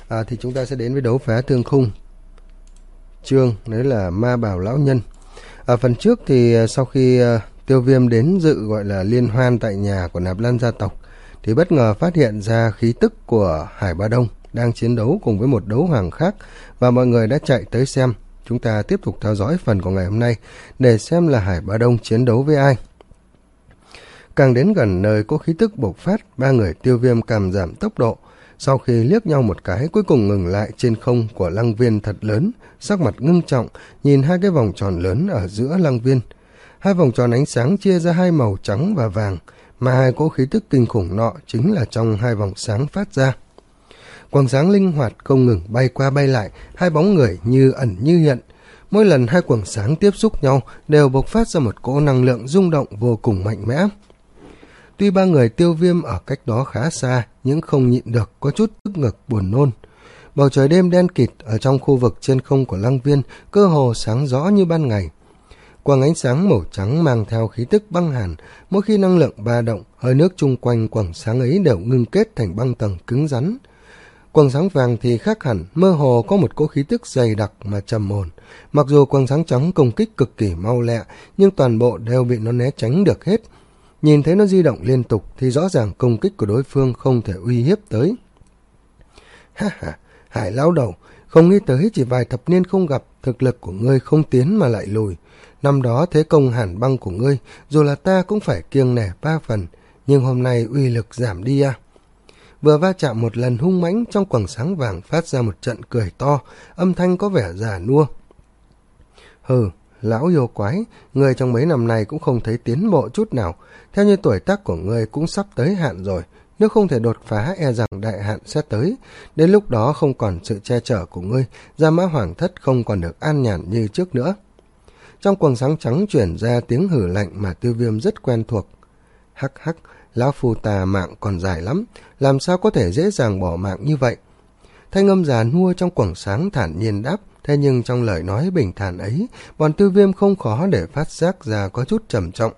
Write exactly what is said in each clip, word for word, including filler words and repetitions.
à, thì chúng ta sẽ đến với đấu phá thương khung. Chương đấy là Ma Bào Lão Nhân. Ở phần trước thì sau khi uh, Tiêu Viêm đến dự gọi là liên hoan tại nhà của Nạp Lan gia tộc, thì bất ngờ phát hiện ra khí tức của Hải Ba Đông đang chiến đấu cùng với một đấu hoàng khác, và mọi người đã chạy tới xem. Chúng ta tiếp tục theo dõi phần của ngày hôm nay để xem là Hải Ba Đông chiến đấu với ai. Càng đến gần nơi có khí tức bộc phát, ba người Tiêu Viêm càng giảm tốc độ. Sau khi liếc nhau một cái, cuối cùng ngừng lại trên không của lăng viên thật lớn, sắc mặt ngưng trọng, nhìn hai cái vòng tròn lớn ở giữa lăng viên. Hai vòng tròn ánh sáng chia ra hai màu trắng và vàng, mà hai cỗ khí tức kinh khủng nọ chính là trong hai vòng sáng phát ra. Quầng sáng linh hoạt không ngừng bay qua bay lại, hai bóng người như ẩn như hiện. Mỗi lần hai quầng sáng tiếp xúc nhau đều bộc phát ra một cỗ năng lượng rung động vô cùng mạnh mẽ. Tuy ba người Tiêu Viêm ở cách đó khá xa, nhưng không nhịn được có chút tức ngực buồn nôn. Bầu trời đêm đen kịt ở trong khu vực trên không của lăng viên cơ hồ sáng rõ như ban ngày. Quầng ánh sáng màu trắng mang theo khí tức băng hàn, mỗi khi năng lượng ba động, hơi nước chung quanh quầng sáng ấy đều ngưng kết thành băng tầng cứng rắn. Quầng sáng vàng thì khác hẳn, mơ hồ có một cỗ khí tức dày đặc mà trầm ổn. Mặc dù quầng sáng trắng công kích cực kỳ mau lẹ, nhưng toàn bộ đều bị nó né tránh được hết. Nhìn thấy nó di động liên tục thì rõ ràng công kích của đối phương không thể uy hiếp tới. Ha ha, Hải lão đầu, không nghĩ tới chỉ vài thập niên không gặp, thực lực của ngươi không tiến mà lại lùi. Năm đó thế công hàn băng của ngươi, dù là ta cũng phải kiêng nể ba phần, nhưng hôm nay uy lực giảm đi à. Vừa va chạm một lần hung mãnh, trong quầng sáng vàng phát ra một trận cười to, âm thanh có vẻ già nua. Hừ, lão yêu quái, ngươi trong mấy năm này cũng không thấy tiến bộ chút nào. Theo như tuổi tác của ngươi cũng sắp tới hạn rồi, nếu không thể đột phá e rằng đại hạn sẽ tới. Đến lúc đó không còn sự che chở của ngươi, Gia Mã Hoàng Thất không còn được an nhàn như trước nữa. Trong quầng sáng trắng chuyển ra tiếng hử lạnh mà Tiêu Viêm rất quen thuộc. Hắc hắc, lão phu tà mạng còn dài lắm, làm sao có thể dễ dàng bỏ mạng như vậy. Thanh âm già nua trong quầng sáng thản nhiên đáp, thế nhưng trong lời nói bình thản ấy, bọn Tiêu Viêm không khó để phát giác ra có chút trầm trọng.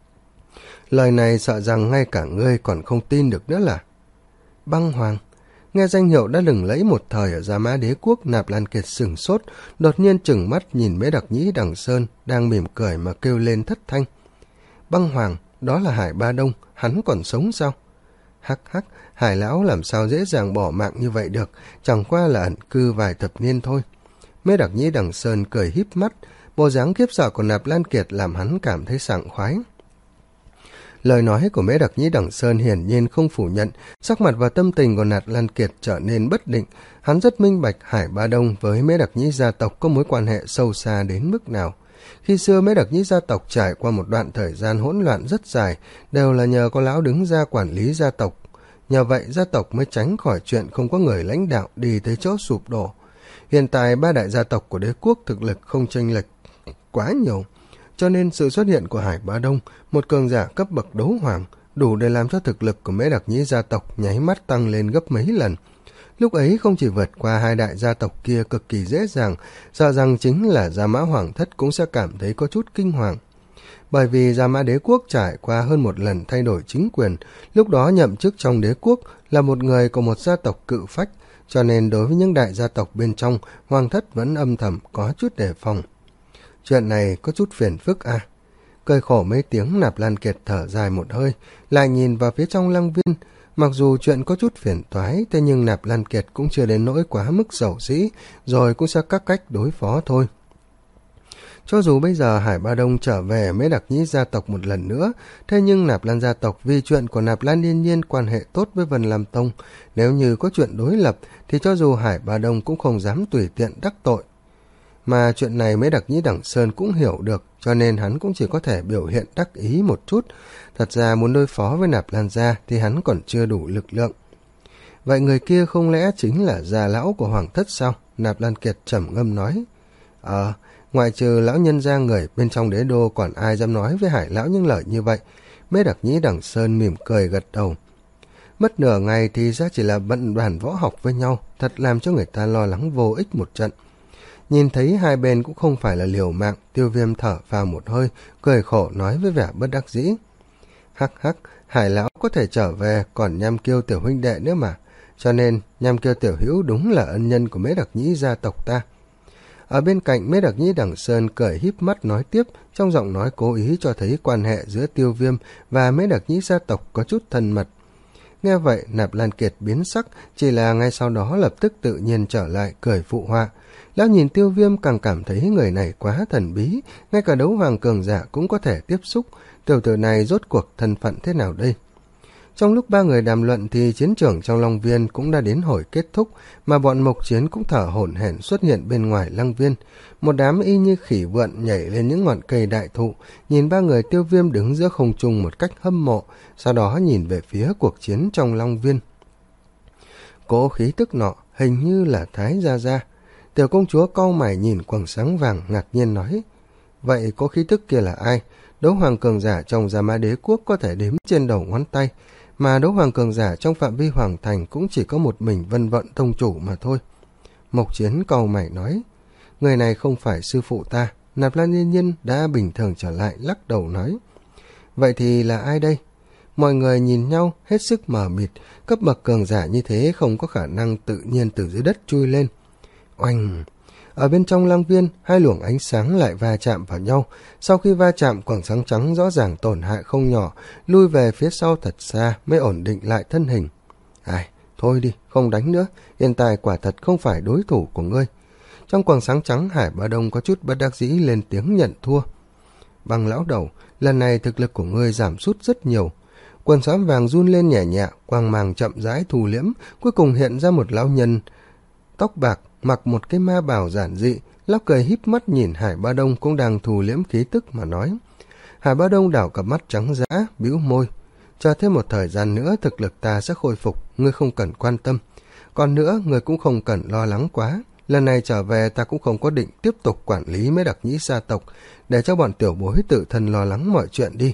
Lời này sợ rằng ngay cả ngươi còn không tin được nữa là. Băng Hoàng. Nghe danh hiệu đã lừng lẫy một thời ở Gia Mã Đế Quốc, Nạp Lan Kiệt sửng sốt, đột nhiên trừng mắt nhìn Mễ Đặc Nhĩ Đằng Sơn đang mỉm cười mà kêu lên thất thanh. Băng Hoàng, đó là Hải Ba Đông, hắn còn sống sao? Hắc hắc, Hải lão làm sao dễ dàng bỏ mạng như vậy được, chẳng qua là ẩn cư vài thập niên thôi. Mễ Đặc Nhĩ Đằng Sơn cười híp mắt, bộ dáng khiếp sợ của Nạp Lan Kiệt làm hắn cảm thấy sảng khoái. Lời nói của Mễ Đặc Nhĩ Đằng Sơn hiển nhiên không phủ nhận, sắc mặt và tâm tình của Nạp Lan Kiệt trở nên bất định. Hắn rất minh bạch Hải Ba Đông với Mễ Đặc Nhĩ gia tộc có mối quan hệ sâu xa đến mức nào. Khi xưa Mễ Đặc Nhĩ gia tộc trải qua một đoạn thời gian hỗn loạn rất dài, đều là nhờ có lão đứng ra quản lý gia tộc. Nhờ vậy gia tộc mới tránh khỏi chuyện không có người lãnh đạo đi tới chỗ sụp đổ. Hiện tại ba đại gia tộc của đế quốc thực lực không chênh lệch quá nhiều, cho nên sự xuất hiện của Hải Ba Đông, một cường giả cấp bậc đấu hoàng, đủ để làm cho thực lực của Mễ Đặc Nhĩ gia tộc nháy mắt tăng lên gấp mấy lần. Lúc ấy không chỉ vượt qua hai đại gia tộc kia cực kỳ dễ dàng, sợ rằng chính là Gia Mã Hoàng Thất cũng sẽ cảm thấy có chút kinh hoàng. Bởi vì Gia Mã Đế Quốc trải qua hơn một lần thay đổi chính quyền, lúc đó nhậm chức trong đế quốc là một người của một gia tộc cự phách, cho nên đối với những đại gia tộc bên trong, Hoàng Thất vẫn âm thầm có chút đề phòng. Chuyện này có chút phiền phức à. Cười khổ mấy tiếng, Nạp Lan Kiệt thở dài một hơi, lại nhìn vào phía trong lăng viên. Mặc dù chuyện có chút phiền toái, thế nhưng Nạp Lan Kiệt cũng chưa đến nỗi quá mức xấu xí, rồi cũng sẽ các cách đối phó thôi. Cho dù bây giờ Hải Ba Đông trở về Mễ Đặc Nhĩ gia tộc một lần nữa, thế nhưng Nạp Lan gia tộc vì chuyện của Nạp Lan Yên Nhiên quan hệ tốt với Vân Lam Tông, nếu như có chuyện đối lập thì cho dù Hải Ba Đông cũng không dám tùy tiện đắc tội. Mà chuyện này Mễ Đặc Nhĩ Đằng Sơn cũng hiểu được, cho nên hắn cũng chỉ có thể biểu hiện đắc ý một chút. Thật ra muốn đối phó với Nạp Lan gia thì hắn còn chưa đủ lực lượng. Vậy người kia không lẽ chính là già lão của Hoàng Thất sao? Nạp Lan Kiệt trầm ngâm nói. Ờ, ngoại trừ lão nhân gia người bên trong đế đô còn ai dám nói với Hải lão những lời như vậy? Mễ Đặc Nhĩ Đằng Sơn mỉm cười gật đầu. Mất nửa ngày thì ra chỉ là bận đoàn võ học với nhau, thật làm cho người ta lo lắng vô ích một trận. Nhìn thấy hai bên cũng không phải là liều mạng, Tiêu Viêm thở vào một hơi, cười khổ nói với vẻ bất đắc dĩ. Hắc hắc, Hải lão có thể trở về, còn Nham Kiêu tiểu huynh đệ nữa mà. cho nên nhằm kêu tiểu hữu đúng là ân nhân của Mễ Đặc Nhĩ gia tộc ta. Ở bên cạnh, Mễ Đặc Nhĩ Đằng Sơn cười híp mắt nói tiếp, trong giọng nói cố ý cho thấy quan hệ giữa Tiêu Viêm và Mễ Đặc Nhĩ gia tộc có chút thân mật. Nghe vậy, Nạp Lan Kiệt biến sắc, chỉ là ngay sau đó lập tức tự nhiên trở lại cười phụ họa. Lão nhìn Tiêu Viêm càng cảm thấy người này quá thần bí, ngay cả đấu hoàng cường giả cũng có thể tiếp xúc. Tiểu tử này rốt cuộc thân phận thế nào đây? Trong lúc ba người đàm luận thì chiến trường trong Long Viên cũng đã đến hồi kết thúc, mà bọn Mộc Chiến cũng thở hổn hển xuất hiện bên ngoài Lăng Viên. Một đám y như khỉ vượn nhảy lên những ngọn cây đại thụ, nhìn ba người Tiêu Viêm đứng giữa không trung một cách hâm mộ, sau đó nhìn về phía cuộc chiến trong Long Viên. Cỗ khí tức nọ hình như là Thái Gia Gia. Tiểu công chúa cau mày nhìn quầng sáng vàng ngạc nhiên nói, vậy cỗ khí tức kia là ai? Đấu hoàng cường giả trong Gia Mã Đế Quốc có thể đếm trên đầu ngón tay, mà đấu hoàng cường giả trong phạm vi hoàng thành cũng chỉ có một mình Vân Vận tông chủ mà thôi. Mộc Chiến cau mày nói, người này không phải sư phụ ta. Nạp Lan Yên Nhiên đã bình thường trở lại, lắc đầu nói, vậy thì là ai đây? Mọi người nhìn nhau hết sức mờ mịt, cấp bậc cường giả như thế không có khả năng tự nhiên từ dưới đất chui lên. Oanh! Ở bên trong Lăng Viên, hai luồng ánh sáng lại va chạm vào nhau. Sau khi va chạm, quầng sáng trắng rõ ràng tổn hại không nhỏ, lui về phía sau thật xa mới ổn định lại thân hình. Ai, thôi đi, không đánh nữa, hiện tại quả thật không phải đối thủ của ngươi. Trong quầng sáng trắng, Hải Bá Đông có chút bất đắc dĩ lên tiếng nhận thua. Băng lão đầu, lần này thực lực của ngươi giảm sút rất nhiều. Quần xám vàng run lên nhẹ nhẹ, quang màng chậm rãi thu liễm, cuối cùng hiện ra một lão nhân tóc bạc, mặc một cái ma bào giản dị. Lão cười híp mắt nhìn Hải Bá Đông cũng đang thu liễm khí tức mà nói. Hải Bá Đông đảo cặp mắt trắng dã, bĩu môi, chờ thêm một thời gian nữa thực lực ta sẽ khôi phục, ngươi không cần quan tâm. Còn nữa, ngươi cũng không cần lo lắng quá. Lần này trở về ta cũng không có định tiếp tục quản lý Mễ Đặc Nhĩ gia tộc, để cho bọn tiểu bối tự thân lo lắng mọi chuyện đi.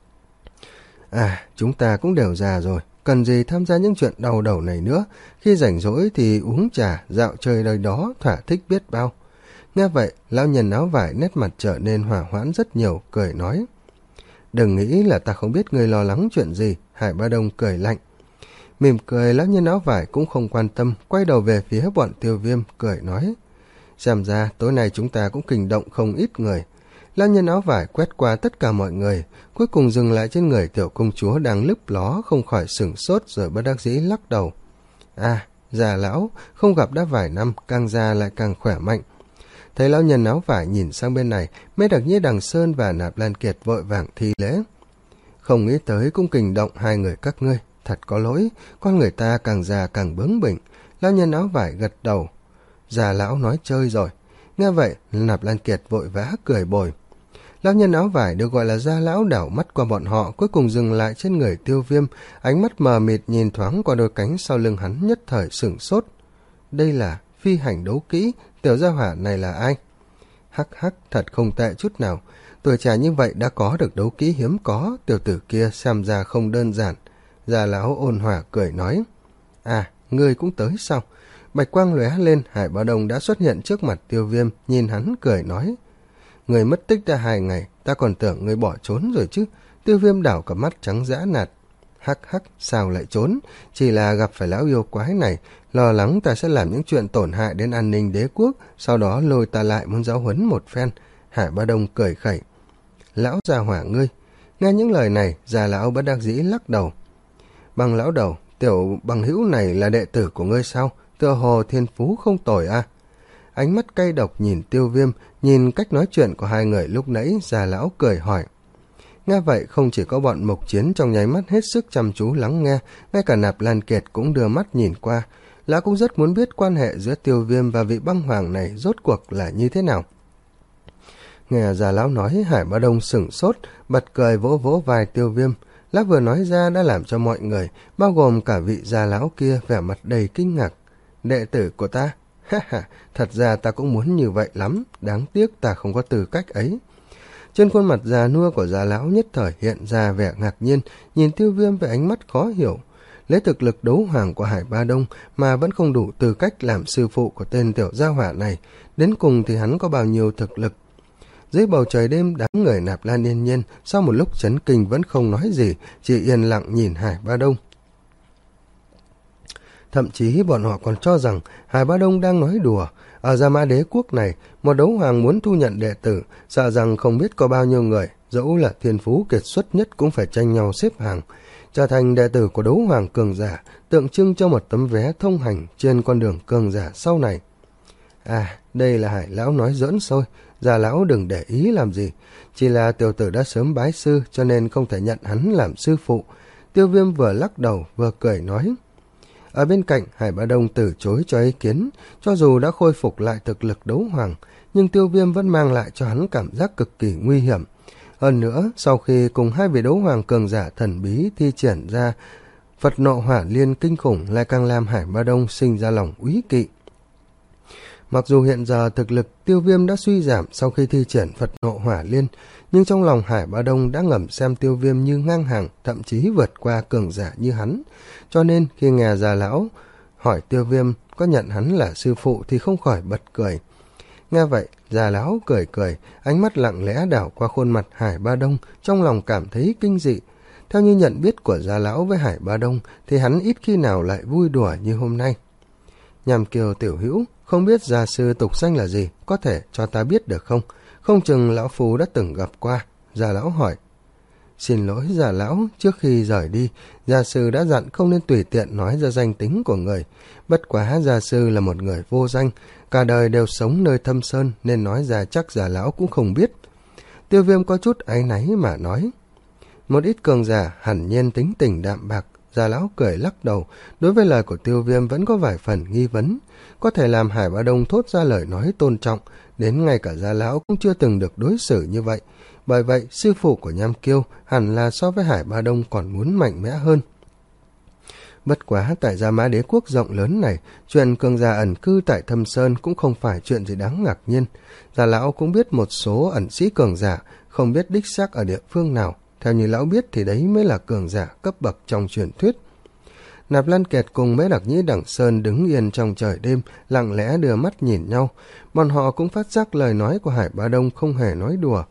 À, chúng ta cũng đều già rồi, cần gì tham gia những chuyện đau đầu này nữa, khi rảnh rỗi thì uống trà, dạo chơi nơi đó, thỏa thích biết bao. Nghe vậy, lão nhân áo vải nét mặt trở nên hòa hoãn rất nhiều, cười nói. Đừng nghĩ là ta không biết ngươi lo lắng chuyện gì. Hải Bá Đông cười lạnh. Mỉm cười, lão nhân áo vải cũng không quan tâm, quay đầu về phía bọn Tiêu Viêm, cười nói. Xem ra tối nay chúng ta cũng kinh động không ít người. Lão nhân áo vải quét qua tất cả mọi người, cuối cùng dừng lại trên người tiểu công chúa đang lấp ló, không khỏi sửng sốt rồi bất đắc dĩ lắc đầu. À, già lão, không gặp đã vài năm, càng già lại càng khỏe mạnh. Thấy lão nhân áo vải nhìn sang bên này, Mễ Đặc Nhĩ Đằng Sơn và Nạp Lan Kiệt vội vàng thi lễ. Không nghĩ tới cũng kinh động hai người các ngươi, thật có lỗi, con người ta càng già càng bướng bỉnh. Lão nhân áo vải gật đầu. Già lão nói chơi rồi. Nghe vậy, Nạp Lan Kiệt vội vã cười bồi. Lão nhân áo vải được gọi là gia lão đảo mắt qua bọn họ, cuối cùng dừng lại trên người Tiêu Viêm, ánh mắt mờ mịt nhìn thoáng qua đôi cánh sau lưng hắn, nhất thời sửng sốt. Đây là phi hành đấu kỹ, tiểu gia hỏa này là ai? Hắc hắc, thật không tệ chút nào, tuổi trẻ như vậy đã có được đấu kỹ hiếm có, tiểu tử kia xem ra không đơn giản. Gia lão ôn hòa cười nói. À, ngươi cũng tới sao? Bạch quang lóe lên, Hải Bá Đông đã xuất hiện trước mặt Tiêu Viêm, nhìn hắn cười nói. Người mất tích đã hai ngày, ta còn tưởng người bỏ trốn rồi chứ. Tiêu Viêm đảo cả mắt trắng dã nạt. Hắc hắc, sao lại trốn? Chỉ là gặp phải lão yêu quái này, lo lắng ta sẽ làm những chuyện tổn hại đến an ninh đế quốc, sau đó lôi ta lại muốn giáo huấn một phen. Hải Bá Đông cười khẩy. Lão già hỏa ngươi. Nghe những lời này, già lão bất đắc dĩ lắc đầu. Bằng lão đầu, tiểu bằng hữu này là đệ tử của ngươi sao? Tựa hồ thiên phú không tồi à? Ánh mắt cay độc nhìn Tiêu Viêm, nhìn cách nói chuyện của hai người lúc nãy, già lão cười hỏi. Nghe vậy, không chỉ có bọn Mộc Chiến trong nháy mắt hết sức chăm chú lắng nghe, ngay cả Nạp Lan Kiệt cũng đưa mắt nhìn qua. Lão cũng rất muốn biết quan hệ giữa Tiêu Viêm và vị băng hoàng này rốt cuộc là như thế nào. Nghe già lão nói, Hải Bá Đông sửng sốt, bật cười vỗ vỗ vai Tiêu Viêm. Lão vừa nói ra đã làm cho mọi người, bao gồm cả vị già lão kia, vẻ mặt đầy kinh ngạc. Đệ tử của ta? Ha ha, thật ra ta cũng muốn như vậy lắm, đáng tiếc ta không có tư cách ấy. Trên khuôn mặt già nua của già lão nhất thời hiện ra vẻ ngạc nhiên, nhìn Tiêu Viêm với ánh mắt khó hiểu. Lấy thực lực đấu hoàng của Hải Bá Đông mà vẫn không đủ tư cách làm sư phụ của tên tiểu gia hỏa này, đến cùng thì hắn có bao nhiêu thực lực. Dưới bầu trời đêm, đám người Nạp Lan Yên Nhiên sau một lúc chấn kinh vẫn không nói gì, chỉ yên lặng nhìn Hải Bá Đông. Thậm chí bọn họ còn cho rằng Hải Bá Đông đang nói đùa. Ở Gia Mã Đế quốc này, một đấu hoàng muốn thu nhận đệ tử, sợ rằng không biết có bao nhiêu người, dẫu là thiên phú kiệt xuất nhất cũng phải tranh nhau xếp hàng, trở thành đệ tử của đấu hoàng cường giả, tượng trưng cho một tấm vé thông hành trên con đường cường giả sau này. À, đây là Hải lão nói giỡn thôi, Già lão đừng để ý làm gì, chỉ là tiểu tử đã sớm bái sư cho nên không thể nhận hắn làm sư phụ. Tiêu Viêm vừa lắc đầu vừa cười nói. Ở bên cạnh, Hải Bá Đông từ chối cho ý kiến, cho dù đã khôi phục lại thực lực đấu hoàng, nhưng Tiêu Viêm vẫn mang lại cho hắn cảm giác cực kỳ nguy hiểm. Hơn nữa, sau khi cùng hai vị đấu hoàng cường giả thần bí thi triển ra Phật nộ hỏa liên kinh khủng, lại càng làm Hải Bá Đông sinh ra lòng úy kỵ. Mặc dù hiện giờ thực lực Tiêu Viêm đã suy giảm sau khi thi triển Phật nộ hỏa liên, nhưng trong lòng Hải Bá Đông đã ngầm xem Tiêu Viêm như ngang hàng, thậm chí vượt qua cường giả như hắn. Cho nên khi nghe Già lão hỏi Tiêu Viêm có nhận hắn là sư phụ thì không khỏi bật cười. Nghe vậy, Già lão cười cười, ánh mắt lặng lẽ đảo qua khuôn mặt Hải Bá Đông, trong lòng cảm thấy kinh dị. Theo như nhận biết của Già lão với Hải Bá Đông thì hắn ít khi nào lại vui đùa như hôm nay. Nhàm Kiều tiểu hữu, không biết gia sư tục danh là gì, có thể cho ta biết được không? Không chừng lão phu đã từng gặp qua. Già lão hỏi. Xin lỗi Già lão, trước khi rời đi, gia sư đã dặn không nên tùy tiện nói ra danh tính của người. Bất quá gia sư là một người vô danh, cả đời đều sống nơi thâm sơn nên nói ra chắc Già lão cũng không biết. Tiêu Viêm có chút áy náy mà nói. Một ít cường giả hẳn nhiên tính tình đạm bạc. Già lão cười lắc đầu, đối với lời của Tiêu Viêm vẫn có vài phần nghi vấn. Có thể làm Hải Bá Đông thốt ra lời nói tôn trọng, đến ngay cả Già lão cũng chưa từng được đối xử như vậy. Bởi vậy, sư phụ của Nham Kiêu hẳn là so với Hải Bá Đông còn muốn mạnh mẽ hơn. Bất quá tại Gia Mã Đế quốc rộng lớn này, chuyện cường giả ẩn cư tại Thâm Sơn cũng không phải chuyện gì đáng ngạc nhiên. Già lão cũng biết một số ẩn sĩ cường giả, không biết đích xác ở địa phương nào. Theo như lão biết thì đấy mới là cường giả cấp bậc trong truyền thuyết. Nạp Lan Kiệt cùng Mễ Đặc Nhĩ Đẳng Sơn đứng yên trong trời đêm, lặng lẽ đưa mắt nhìn nhau. Bọn họ cũng phát giác lời nói của Hải Bá Đông không hề nói đùa.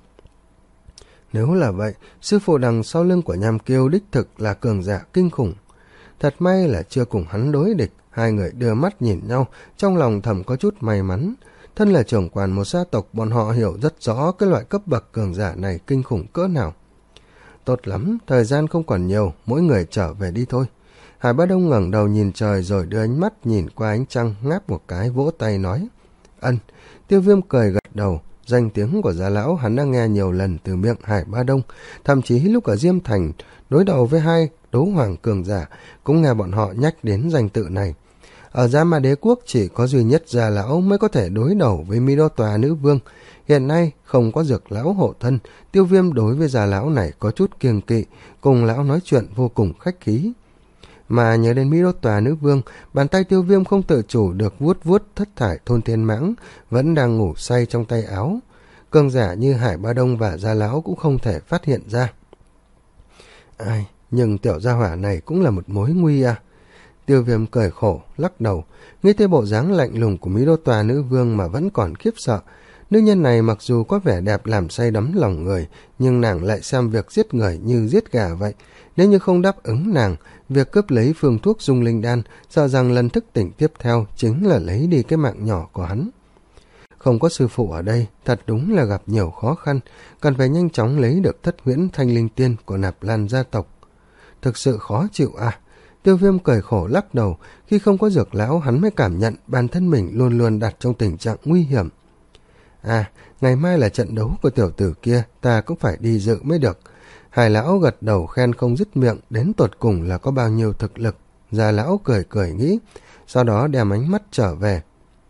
Nếu là vậy, sư phụ đằng sau lưng của Nham Kiêu đích thực là cường giả kinh khủng. Thật may là chưa cùng hắn đối địch, hai người đưa mắt nhìn nhau, trong lòng thầm có chút may mắn. Thân là trưởng quản một gia tộc, bọn họ hiểu rất rõ cái loại cấp bậc cường giả này kinh khủng cỡ nào. Tốt lắm, thời gian không còn nhiều, mỗi người trở về đi thôi. Hải Bá Đông ngẩng đầu nhìn trời rồi đưa ánh mắt nhìn qua ánh trăng, ngáp một cái vỗ tay nói. Ân. Tiêu Viêm cười gật đầu, danh tiếng của Gia lão hắn đã nghe nhiều lần từ miệng Hải Bá Đông, thậm chí lúc ở Diêm Thành đối đầu với hai đấu hoàng cường giả cũng nghe bọn họ nhắc đến danh tự này. Ở Gia Mã Đế quốc chỉ có duy nhất Gia lão mới có thể đối đầu với Mi Đô Tòa nữ vương. Hiện nay không có Dược lão hộ thân, Tiêu Viêm đối với Già lão này có chút kiêng kỵ, cùng lão nói chuyện vô cùng khách khí. Mà nhớ đến Mi Đô Tòa nữ vương, bàn tay Tiêu Viêm không tự chủ được vuốt vuốt thất thải thôn thiên mãng, vẫn đang ngủ say trong tay áo. Cường giả như Hải Bá Đông và Gia lão cũng không thể phát hiện ra. Ai, nhưng tiểu gia hỏa này cũng là một mối nguy à. Tiêu Viêm cười khổ, lắc đầu, nghĩ tới bộ dáng lạnh lùng của Mi Đô Tòa nữ vương mà vẫn còn khiếp sợ. Nữ nhân này mặc dù có vẻ đẹp làm say đắm lòng người, nhưng nàng lại xem việc giết người như giết gà vậy. Nếu như không đáp ứng nàng, việc cướp lấy phương thuốc dung linh đan, sợ rằng lần thức tỉnh tiếp theo chính là lấy đi cái mạng nhỏ của hắn. Không có sư phụ ở đây, thật đúng là gặp nhiều khó khăn, cần phải nhanh chóng lấy được thất huyễn thanh linh tiên của Nạp Lan gia tộc. Thực sự khó chịu à? Tiêu Viêm cười khổ lắc đầu, khi không có Dược lão hắn mới cảm nhận bản thân mình luôn luôn đặt trong tình trạng nguy hiểm. À, ngày mai là trận đấu của tiểu tử kia, ta cũng phải đi dự mới được. Hải lão gật đầu khen không dứt miệng, đến tột cùng là có bao nhiêu thực lực. Già lão cười cười nghĩ, sau đó đem ánh mắt trở về.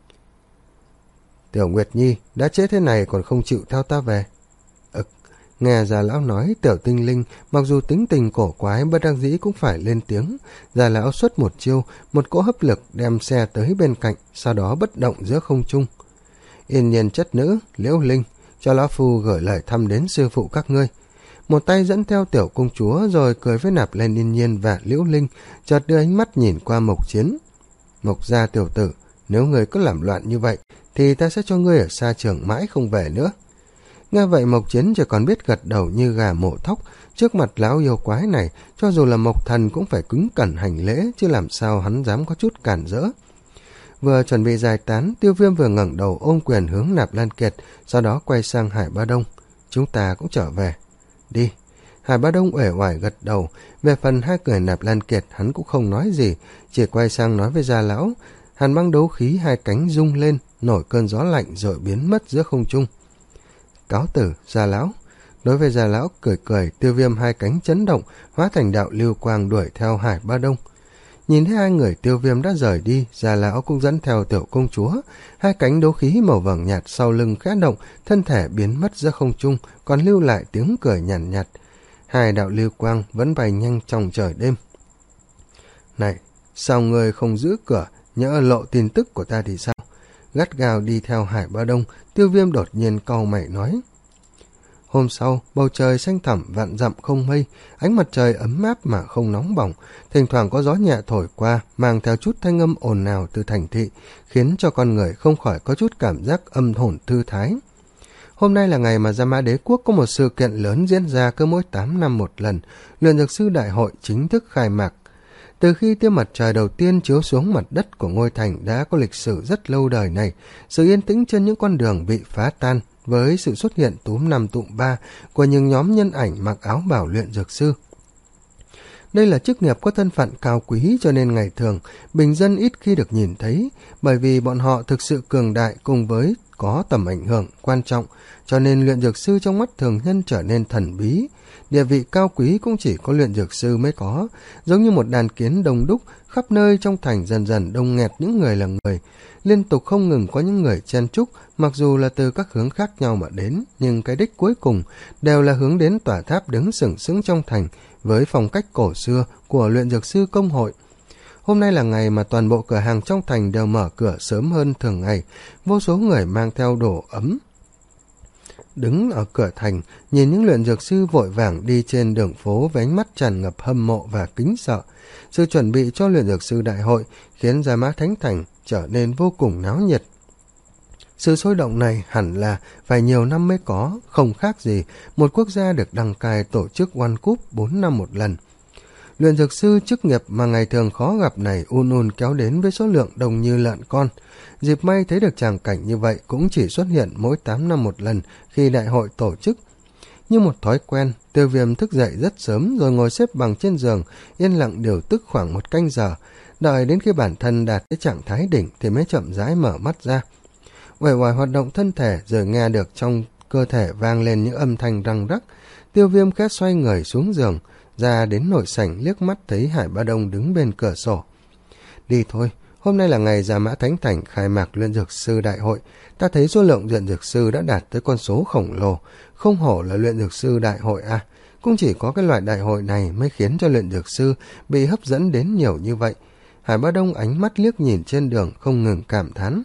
Tiểu Nguyệt Nhi, đã trễ thế này còn không chịu theo ta về. Ực, nghe Già lão nói, Tiểu Tinh Linh, mặc dù tính tình cổ quái bất đắc dĩ cũng phải lên tiếng. Già lão xuất một chiêu, một cỗ hấp lực đem xe tới bên cạnh, sau đó bất động giữa không trung. Yên nhiên chất nữ, Liễu Linh, cho lão phu gửi lời thăm đến sư phụ các ngươi. Một tay dẫn theo tiểu công chúa rồi cười với Nạp Lan Yên Nhiên và Liễu Linh, chợt đưa ánh mắt nhìn qua Mộc Chiến. Mộc gia tiểu tử, nếu ngươi có làm loạn như vậy, thì ta sẽ cho ngươi ở xa trường mãi không về nữa. Nghe vậy Mộc Chiến chỉ còn biết gật đầu như gà mổ thóc, Trước mặt lão yêu quái này, cho dù là Mộc Thần cũng phải cứng cẩn hành lễ, chứ làm sao hắn dám có chút cản rỡ. Vừa chuẩn bị giải tán, Tiêu Viêm vừa ngẩng đầu ôm quyền hướng Nạp Lan Kiệt, sau đó quay sang Hải Ba Đông. Chúng ta cũng trở về. Đi. Hải Ba Đông uể oải gật đầu. Về phần hai người Nạp Lan Kiệt, hắn cũng không nói gì, chỉ quay sang nói với Gia Lão. Hàn băng đấu khí hai cánh rung lên, nổi cơn gió lạnh rồi biến mất giữa không trung. Cáo tử, Gia Lão. Đối với Gia Lão cười cười, Tiêu Viêm hai cánh chấn động, hóa thành đạo lưu quang đuổi theo Hải Ba Đông. Nhìn thấy hai người Tiêu Viêm đã rời đi, Gia Lão cũng dẫn theo tiểu công chúa. Hai cánh đấu khí màu vàng nhạt sau lưng khẽ động, thân thể biến mất giữa không trung, còn lưu lại tiếng cười nhàn nhạt, nhạt. Hai đạo lưu quang vẫn bay nhanh trong trời đêm. Này, sao người không giữ cửa, nhỡ lộ tin tức của ta thì sao? Gắt gao đi theo Hải Ba Đông, Tiêu Viêm đột nhiên cau mày nói. Hôm sau, bầu trời xanh thẳm vạn dặm không mây, ánh mặt trời ấm áp mà không nóng bỏng, thỉnh thoảng có gió nhẹ thổi qua, mang theo chút thanh âm ồn ào từ thành thị, khiến cho con người không khỏi có chút cảm giác âm hồn thư thái. Hôm nay là ngày mà Gia Mã Đế Quốc có một sự kiện lớn diễn ra cứ mỗi tám năm một lần, luyện dược sư đại hội chính thức khai mạc. Từ khi tia mặt trời đầu tiên chiếu xuống mặt đất của ngôi thành đã có lịch sử rất lâu đời này, sự yên tĩnh trên những con đường bị phá tan với sự xuất hiện túm năm tụm ba của những nhóm nhân ảnh mặc áo bào luyện dược sư. Đây là chức nghiệp có thân phận cao quý, cho nên ngày thường bình dân ít khi được nhìn thấy, bởi vì bọn họ thực sự cường đại cùng với có tầm ảnh hưởng quan trọng, cho nên luyện dược sư trong mắt thường nhân trở nên thần bí. Địa vị cao quý cũng chỉ có luyện dược sư mới có, giống như một đàn kiến đông đúc, khắp nơi trong thành dần dần đông nghẹt những người là người. Liên tục không ngừng có những người chen chúc, mặc dù là từ các hướng khác nhau mà đến, nhưng cái đích cuối cùng đều là hướng đến tòa tháp đứng sừng sững trong thành với phong cách cổ xưa của luyện dược sư công hội. Hôm nay là ngày mà toàn bộ cửa hàng trong thành đều mở cửa sớm hơn thường ngày, vô số người mang theo đồ ấm đứng ở cửa thành, nhìn những luyện dược sư vội vàng đi trên đường phố với ánh mắt tràn ngập hâm mộ và kính sợ. Sự chuẩn bị cho luyện dược sư đại hội khiến Gia Mã Thánh Thành trở nên vô cùng náo nhiệt. Sự sôi động này hẳn là phải nhiều năm mới có, không khác gì một quốc gia được đăng cai tổ chức One Cup bốn năm một lần. Luyện dược sư chức nghiệp mà ngày thường khó gặp này un un kéo đến với số lượng đông như lợn con. Dịp may thấy được tràng cảnh như vậy cũng chỉ xuất hiện mỗi tám năm một lần khi đại hội tổ chức. Như một thói quen, Tiêu Viêm thức dậy rất sớm rồi ngồi xếp bằng trên giường, yên lặng điều tức khoảng một canh giờ, đợi đến khi bản thân đạt tới trạng thái đỉnh thì mới chậm rãi mở mắt ra. Uể oải hoạt động thân thể rồi nghe được trong cơ thể vang lên những âm thanh răng rắc. Tiêu Viêm khẽ xoay người xuống giường, ra đến nội sảnh liếc mắt thấy Hải Ba Đông đứng bên cửa sổ. Đi thôi, hôm nay là ngày Gia Mã Thánh Thành khai mạc luyện dược sư đại hội. Ta thấy số lượng luyện dược sư đã đạt tới con số khổng lồ, không hổ là luyện dược sư đại hội à. Cũng chỉ có cái loại đại hội này mới khiến cho luyện dược sư bị hấp dẫn đến nhiều như vậy. Hải Ba Đông ánh mắt liếc nhìn trên đường không ngừng cảm thán.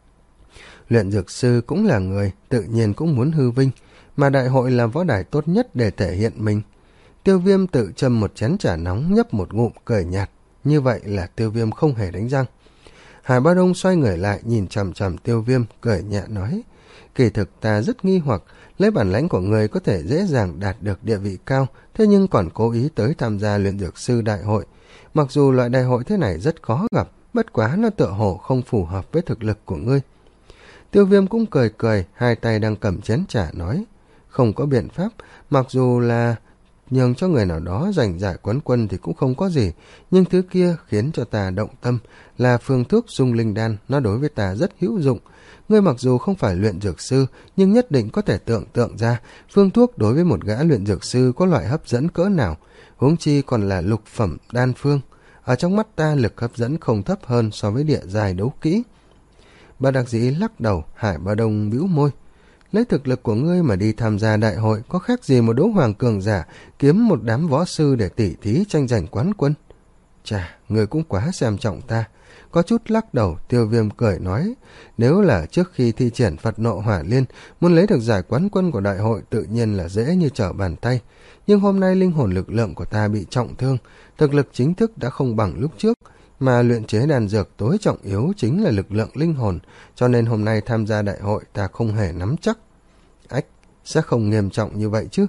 Luyện dược sư cũng là người, tự nhiên cũng muốn hư vinh, mà đại hội là võ đài tốt nhất để thể hiện mình. Tiêu Viêm tự châm một chén trà nóng nhấp một ngụm cười nhạt, như vậy là Tiêu Viêm không hề đánh răng. Hải Ba Đông xoay người lại nhìn chằm chằm Tiêu Viêm, cười nhẹ nói, kỳ thực ta rất nghi hoặc, lấy bản lãnh của người có thể dễ dàng đạt được địa vị cao, thế nhưng còn cố ý tới tham gia luyện dược sư đại hội. Mặc dù loại đại hội thế này rất khó gặp, bất quá nó tựa hồ không phù hợp với thực lực của ngươi. Tiêu Viêm cũng cười cười, hai tay đang cầm chén trà nói, không có biện pháp, mặc dù là nhường cho người nào đó giành giải quán quân thì cũng không có gì, nhưng thứ kia khiến cho ta động tâm là phương thuốc dung linh đan, nó đối với ta rất hữu dụng. Ngươi mặc dù không phải luyện dược sư, nhưng nhất định có thể tưởng tượng ra phương thuốc đối với một gã luyện dược sư có loại hấp dẫn cỡ nào, huống chi còn là lục phẩm đan phương. Ở trong mắt ta lực hấp dẫn không thấp hơn so với địa giai đấu kỹ. Bà đặc dĩ lắc đầu, Hải Ba Đông bĩu môi. Lấy thực lực của ngươi mà đi tham gia đại hội có khác gì một đấu hoàng cường giả kiếm một đám võ sư để tỉ thí tranh giành quán quân. Chà, ngươi cũng quá xem trọng ta. Có chút lắc đầu, Tiêu Viêm cười nói, nếu là trước khi thi triển Phật Nộ Hỏa Liên, muốn lấy được giải quán quân của đại hội tự nhiên là dễ như trở bàn tay. Nhưng hôm nay linh hồn lực lượng của ta bị trọng thương, thực lực chính thức đã không bằng lúc trước, mà luyện chế đan dược tối trọng yếu chính là lực lượng linh hồn, cho nên hôm nay tham gia đại hội ta không hề nắm chắc. Ách, sẽ không nghiêm trọng như vậy chứ.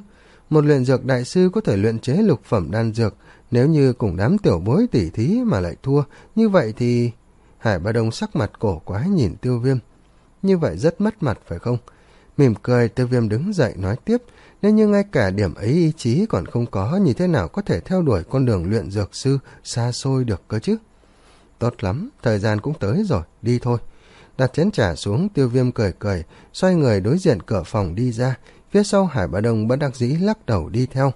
Một luyện dược đại sư có thể luyện chế lục phẩm đan dược, nếu như cùng đám tiểu bối tỉ thí mà lại thua, như vậy thì... Hải Ba Đông sắc mặt cổ quái nhìn Tiêu Viêm. Như vậy rất mất mặt phải không? Mỉm cười, Tiêu Viêm đứng dậy nói tiếp, nếu như ngay cả điểm ấy ý chí còn không có, như thế nào có thể theo đuổi con đường luyện dược sư xa xôi được cơ chứ? Tốt lắm, thời gian cũng tới rồi, đi thôi. Đặt chén trà xuống, Tiêu Viêm cười cười, xoay người đối diện cửa phòng đi ra, phía sau Hải Ba Đông bất đắc dĩ lắc đầu đi theo.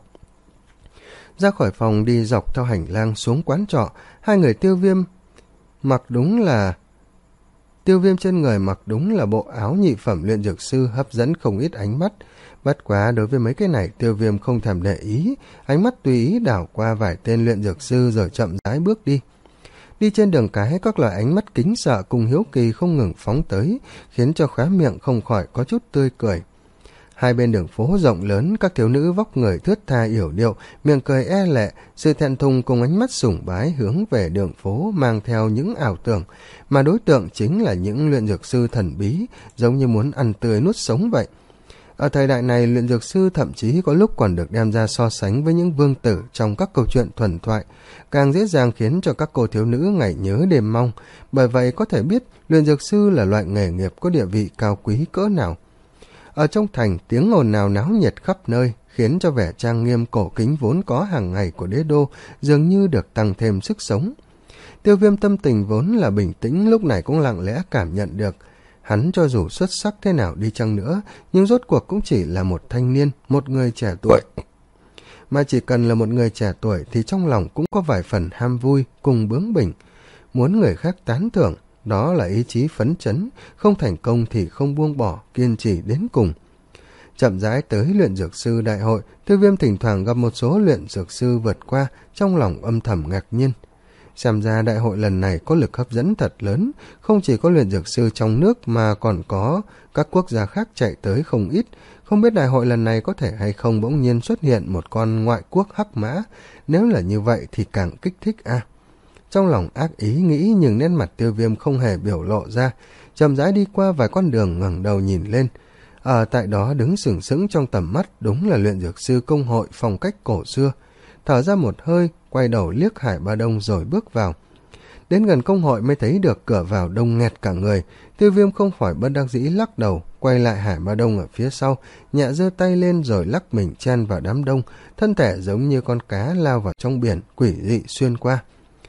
Ra khỏi phòng đi dọc theo hành lang xuống quán trọ, hai người Tiêu Viêm mặc đúng là... Tiêu Viêm trên người mặc đúng là bộ áo nhị phẩm luyện dược sư hấp dẫn không ít ánh mắt. Bất quá đối với mấy cái này Tiêu Viêm không thèm để ý, ánh mắt tùy ý đảo qua vài tên luyện dược sư rồi chậm rãi bước đi. Đi trên đường cái, các loại ánh mắt kính sợ cùng hiếu kỳ không ngừng phóng tới, khiến cho khóe miệng không khỏi có chút tươi cười. Hai bên đường phố rộng lớn, các thiếu nữ vóc người thướt tha yểu điệu, miệng cười e lệ, sự thẹn thùng cùng ánh mắt sùng bái hướng về đường phố mang theo những ảo tưởng, mà đối tượng chính là những luyện dược sư thần bí, giống như muốn ăn tươi nuốt sống vậy. Ở thời đại này, luyện dược sư thậm chí có lúc còn được đem ra so sánh với những vương tử trong các câu chuyện thuần thoại, càng dễ dàng khiến cho các cô thiếu nữ ngày nhớ đêm mong, bởi vậy có thể biết luyện dược sư là loại nghề nghiệp có địa vị cao quý cỡ nào. Ở trong thành, tiếng ồn nào náo nhiệt khắp nơi, khiến cho vẻ trang nghiêm cổ kính vốn có hàng ngày của đế đô dường như được tăng thêm sức sống. Tiêu Viêm tâm tình vốn là bình tĩnh, lúc này cũng lặng lẽ cảm nhận được, hắn cho dù xuất sắc thế nào đi chăng nữa, nhưng rốt cuộc cũng chỉ là một thanh niên, một người trẻ tuổi. Mà chỉ cần là một người trẻ tuổi thì trong lòng cũng có vài phần ham vui cùng bướng bỉnh, muốn người khác tán thưởng. Đó là ý chí phấn chấn, không thành công thì không buông bỏ, kiên trì đến cùng. Chậm rãi tới luyện dược sư đại hội, Tiêu Viêm thỉnh thoảng gặp một số luyện dược sư vượt qua, trong lòng âm thầm ngạc nhiên. Xem ra đại hội lần này có lực hấp dẫn thật lớn, không chỉ có luyện dược sư trong nước mà còn có các quốc gia khác chạy tới không ít. Không biết đại hội lần này có thể hay không bỗng nhiên xuất hiện một con ngoại quốc hắc mã, nếu là như vậy thì càng kích thích a. À. Trong lòng ác ý nghĩ, nhưng nét mặt Tiêu Viêm không hề biểu lộ ra, chậm rãi đi qua vài con đường ngẩng đầu nhìn lên. Ở tại đó đứng sừng sững trong tầm mắt đúng là luyện dược sư công hội phong cách cổ xưa. Thở ra một hơi, quay đầu liếc Hải Ba Đông rồi bước vào. Đến gần công hội mới thấy được cửa vào đông nghẹt cả người, Tiêu Viêm không khỏi bất đắc dĩ lắc đầu, quay lại Hải Ba Đông ở phía sau, nhẹ giơ tay lên rồi lắc mình chen vào đám đông, thân thể giống như con cá lao vào trong biển, quỷ dị xuyên qua.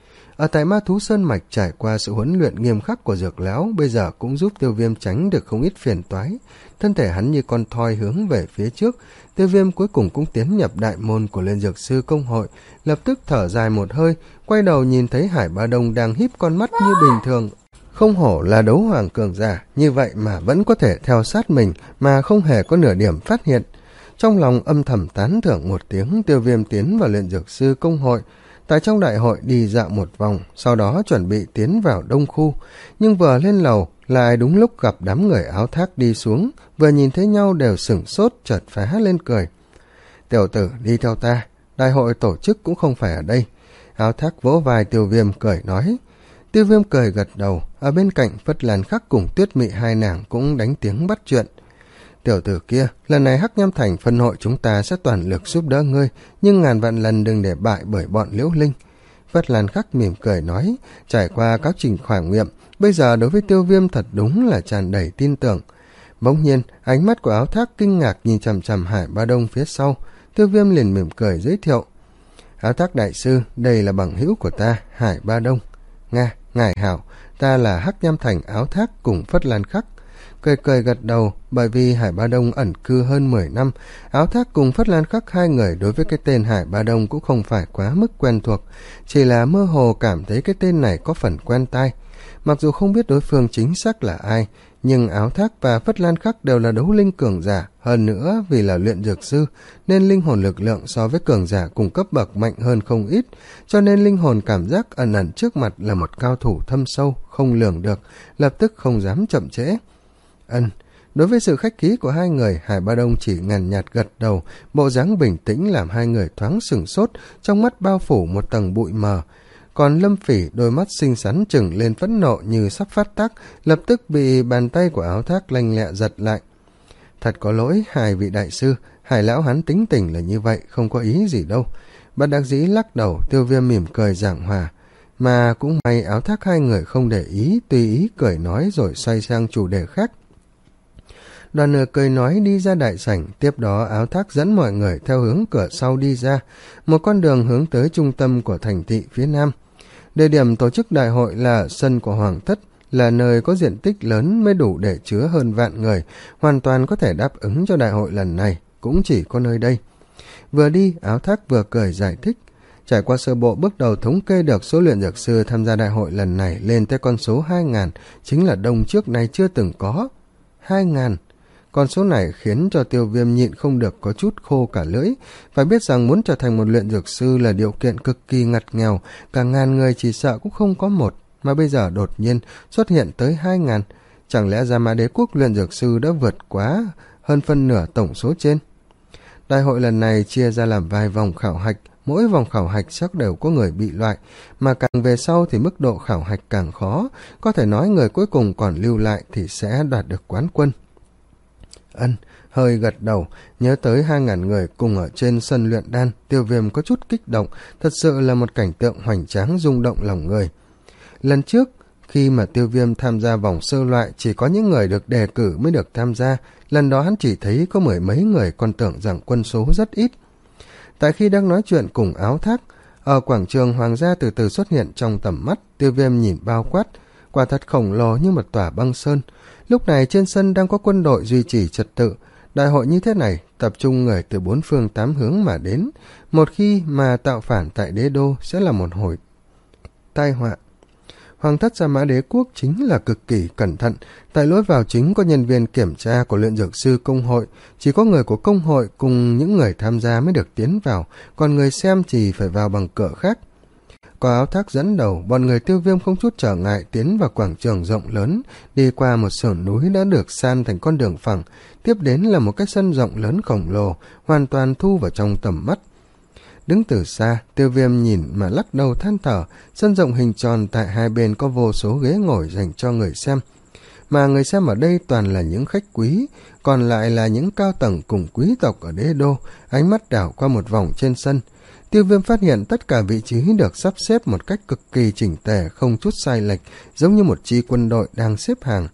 Ở tại Ma Thú Sơn Mạch, trải qua sự huấn luyện nghiêm khắc của dược lão, bây giờ cũng giúp Tiêu Viêm tránh được không ít phiền toái. Thân thể hắn như con thoi hướng về phía trước, Tiêu Viêm cuối cùng cũng tiến nhập đại môn của Liên Dược Sư Công hội, lập tức thở dài một hơi, quay đầu nhìn thấy Hải Ba Đông đang híp con mắt như bình thường. Không hổ là đấu hoàng cường giả, như vậy mà vẫn có thể theo sát mình mà không hề có nửa điểm phát hiện. Trong lòng âm thầm tán thưởng một tiếng, Tiêu Viêm tiến vào Liên Dược Sư Công hội. Tại trong đại hội đi dạo một vòng, sau đó chuẩn bị tiến vào đông khu, nhưng vừa lên lầu lại đúng lúc gặp đám người áo thác đi xuống, vừa nhìn thấy nhau đều sửng sốt, chợt phá lên cười. Tiểu tử, đi theo ta, đại hội tổ chức cũng không phải ở đây. Áo thác vỗ vai Tiêu Viêm cười nói. Tiêu Viêm cười gật đầu, ở bên cạnh Phất Lan Khắc cùng Tuyết Mị hai nàng cũng đánh tiếng bắt chuyện. Tiểu tử kia, lần này Hắc Nham Thành phân hội chúng ta sẽ toàn lực giúp đỡ ngươi, nhưng ngàn vạn lần đừng để bại bởi bọn Liễu Linh. Phất Lan Khắc mỉm cười nói, trải qua các trình khảo nghiệm, bây giờ đối với Tiêu Viêm thật đúng là tràn đầy tin tưởng. Bỗng nhiên, ánh mắt của áo thác kinh ngạc nhìn chằm chằm Hải Ba Đông phía sau, Tiêu Viêm liền mỉm cười giới thiệu. Áo thác đại sư, đây là bằng hữu của ta, Hải Ba Đông. Nga, ngài hảo, ta là Hắc Nham Thành áo thác cùng Phất Lan Khắc. Cười cười gật đầu, bởi vì Hải Ba Đông ẩn cư hơn mười năm, áo thác cùng Phất Lan Khắc hai người đối với cái tên Hải Ba Đông cũng không phải quá mức quen thuộc, chỉ là mơ hồ cảm thấy cái tên này có phần quen tai. Mặc dù không biết đối phương chính xác là ai, nhưng áo thác và Phất Lan Khắc đều là đấu linh cường giả, hơn nữa vì là luyện dược sư nên linh hồn lực lượng so với cường giả cùng cấp bậc mạnh hơn không ít, cho nên linh hồn cảm giác ẩn ẩn trước mặt là một cao thủ thâm sâu, không lường được, lập tức không dám chậm trễ. Ân, đối với sự khách khí của hai người, Hải Ba Đông chỉ nhàn nhạt gật đầu, bộ dáng bình tĩnh làm hai người thoáng sửng sốt, trong mắt bao phủ một tầng bụi mờ. Còn Lâm Phỉ đôi mắt xinh xắn trừng lên phẫn nộ như sắp phát tác, lập tức bị bàn tay của áo thác lanh lẹ giật lại. Thật có lỗi hai vị đại sư, Hải lão hắn tính tình là như vậy, không có ý gì đâu. Bất đắc dĩ lắc đầu, Tiêu Viêm mỉm cười giảng hòa. Mà cũng may Áo Thác hai người không để ý, tùy ý cười nói rồi xoay sang chủ đề khác. Đoàn người cười nói đi ra đại sảnh, tiếp đó Áo Thác dẫn mọi người theo hướng cửa sau đi ra, một con đường hướng tới trung tâm của thành thị phía nam. Địa điểm tổ chức đại hội là sân của Hoàng Thất, là nơi có diện tích lớn mới đủ để chứa hơn vạn người, hoàn toàn có thể đáp ứng cho đại hội lần này, cũng chỉ có nơi đây. Vừa đi, Áo Thác vừa cười giải thích. Trải qua sơ bộ bước đầu thống kê được số luyện dược sư tham gia đại hội lần này lên tới con số hai nghìn, chính là đông trước này chưa từng có. hai nghìn. Con số này khiến cho Tiêu Viêm nhịn không được có chút khô cả lưỡi. Phải biết rằng muốn trở thành một luyện dược sư là điều kiện cực kỳ ngặt nghèo, cả ngàn người chỉ sợ cũng không có một, mà bây giờ đột nhiên xuất hiện tới hai nghìn. Chẳng lẽ Gia Mã Đế Quốc luyện dược sư đã vượt quá hơn phân nửa tổng số trên? Đại hội lần này chia ra làm vài vòng khảo hạch, mỗi vòng khảo hạch chắc đều có người bị loại, mà càng về sau thì mức độ khảo hạch càng khó, có thể nói người cuối cùng còn lưu lại thì sẽ đoạt được quán quân. Ân hơi gật đầu, nhớ tới hai ngàn người cùng ở trên sân luyện đan, Tiêu Viêm có chút kích động, thật sự là một cảnh tượng hoành tráng rung động lòng người. Lần trước, khi mà Tiêu Viêm tham gia vòng sơ loại chỉ có những người được đề cử mới được tham gia, lần đó hắn chỉ thấy có mười mấy người, còn tưởng rằng quân số rất ít. Tại khi đang nói chuyện cùng Áo Thác, ở quảng trường Hoàng gia từ từ xuất hiện trong tầm mắt, Tiêu Viêm nhìn bao quát, quả thật khổng lồ như một tòa băng sơn. Lúc này trên sân đang có quân đội duy trì trật tự. Đại hội như thế này, tập trung người từ bốn phương tám hướng mà đến. Một khi mà tạo phản tại đế đô sẽ là một hồi tai họa. Hoàng Thất Gia Mã Đế Quốc chính là cực kỳ cẩn thận. Tại lối vào chính có nhân viên kiểm tra của luyện dược sư công hội. Chỉ có người của công hội cùng những người tham gia mới được tiến vào, còn người xem thì phải vào bằng cửa khác. Có Áo Thác dẫn đầu, bọn người Tiêu Viêm không chút trở ngại tiến vào quảng trường rộng lớn, đi qua một sườn núi đã được san thành con đường phẳng, tiếp đến là một cái sân rộng lớn khổng lồ, hoàn toàn thu vào trong tầm mắt. Đứng từ xa, Tiêu Viêm nhìn mà lắc đầu than thở, sân rộng hình tròn tại hai bên có vô số ghế ngồi dành cho người xem. Mà người xem ở đây toàn là những khách quý, còn lại là những cao tầng cùng quý tộc ở đế đô, ánh mắt đảo qua một vòng trên sân. Tiêu Viêm phát hiện tất cả vị trí được sắp xếp một cách cực kỳ chỉnh tề, không chút sai lệch, giống như một chi quân đội đang xếp hàng.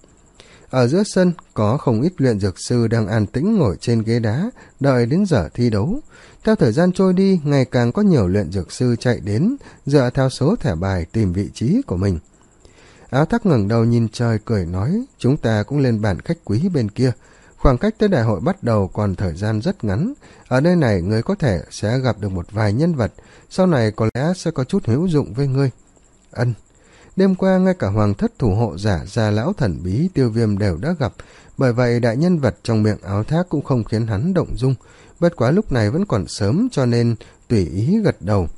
Ở giữa sân có không ít luyện dược sư đang an tĩnh ngồi trên ghế đá, đợi đến giờ thi đấu. Theo thời gian trôi đi, ngày càng có nhiều luyện dược sư chạy đến, dựa theo số thẻ bài tìm vị trí của mình. Áo Thác ngẩng đầu nhìn trời cười nói, chúng ta cũng lên bàn khách quý bên kia. Khoảng cách tới đại hội bắt đầu còn thời gian rất ngắn. Ở nơi này ngươi có thể sẽ gặp được một vài nhân vật, sau này có lẽ sẽ có chút hữu dụng với ngươi. Ân. Đêm qua ngay cả Hoàng Thất thủ hộ giả Gia lão thần bí Tiêu Viêm đều đã gặp, bởi vậy đại nhân vật trong miệng Áo Thác cũng không khiến hắn động dung. Bất quá lúc này vẫn còn sớm cho nên tùy ý gật đầu.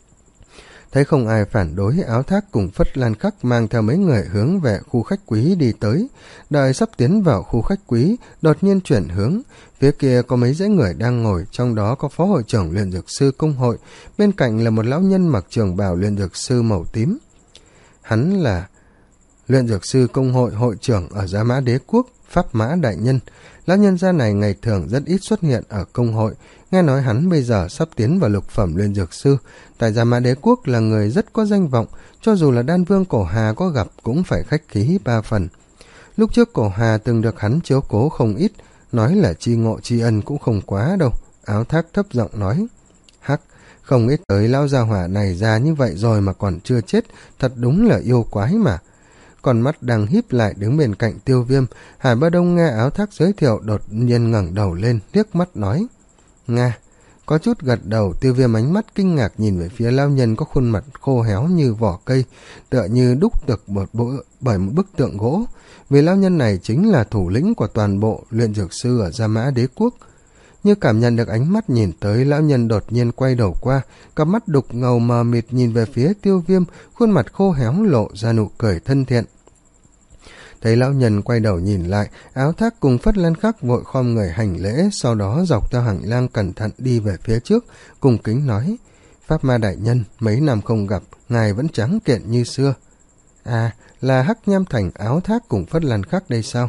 Thấy không ai phản đối, Áo Thác cùng Phất Lan Khắc mang theo mấy người hướng về khu khách quý đi tới. Đợi sắp tiến vào khu khách quý, đột nhiên chuyển hướng. Phía kia có mấy dãy người đang ngồi, trong đó có phó hội trưởng luyện dược sư công hội, bên cạnh là một lão nhân mặc trường bào luyện dược sư màu tím. Hắn là luyện dược sư công hội hội trưởng ở Gia Mã Đế Quốc, Pháp Mã Đại Nhân. Lão nhân gia này ngày thường rất ít xuất hiện ở công hội, nghe nói hắn bây giờ sắp tiến vào lục phẩm luyện dược sư. Tại Gia Mã Đế Quốc là người rất có danh vọng, cho dù là Đan Vương Cổ Hà có gặp cũng phải khách khí ba phần. Lúc trước Cổ Hà từng được hắn chiếu cố không ít, nói là chi ngộ tri ân cũng không quá đâu. Áo Thác thấp giọng nói, hắc, không nghĩ tới lão gia hỏa này già như vậy rồi mà còn chưa chết, thật đúng là yêu quái mà. Con mắt đang híp lại đứng bên cạnh Tiêu Viêm, Hải Ba Đông nghe Áo Thác giới thiệu đột nhiên ngẩng đầu lên, liếc mắt nói, Nga. Có chút gật đầu, Tiêu Viêm ánh mắt kinh ngạc nhìn về phía lão nhân có khuôn mặt khô héo như vỏ cây, tựa như đúc được một bộ, bởi một bức tượng gỗ, vì lão nhân này chính là thủ lĩnh của toàn bộ luyện dược sư ở Gia Mã Đế Quốc. Như cảm nhận được ánh mắt nhìn tới, lão nhân đột nhiên quay đầu qua, cặp mắt đục ngầu mờ mịt nhìn về phía Tiêu Viêm, khuôn mặt khô héo lộ ra nụ cười thân thiện. Thấy lão nhân quay đầu nhìn lại, Áo Thác cùng Phất Lan Khắc vội khom người hành lễ, sau đó dọc theo hành lang cẩn thận đi về phía trước, cùng kính nói, Pháp Ma Đại Nhân, mấy năm không gặp, ngài vẫn trắng kiện như xưa. À, là Hắc Nham Thành Áo Thác cùng Phất Lan Khắc đây sao?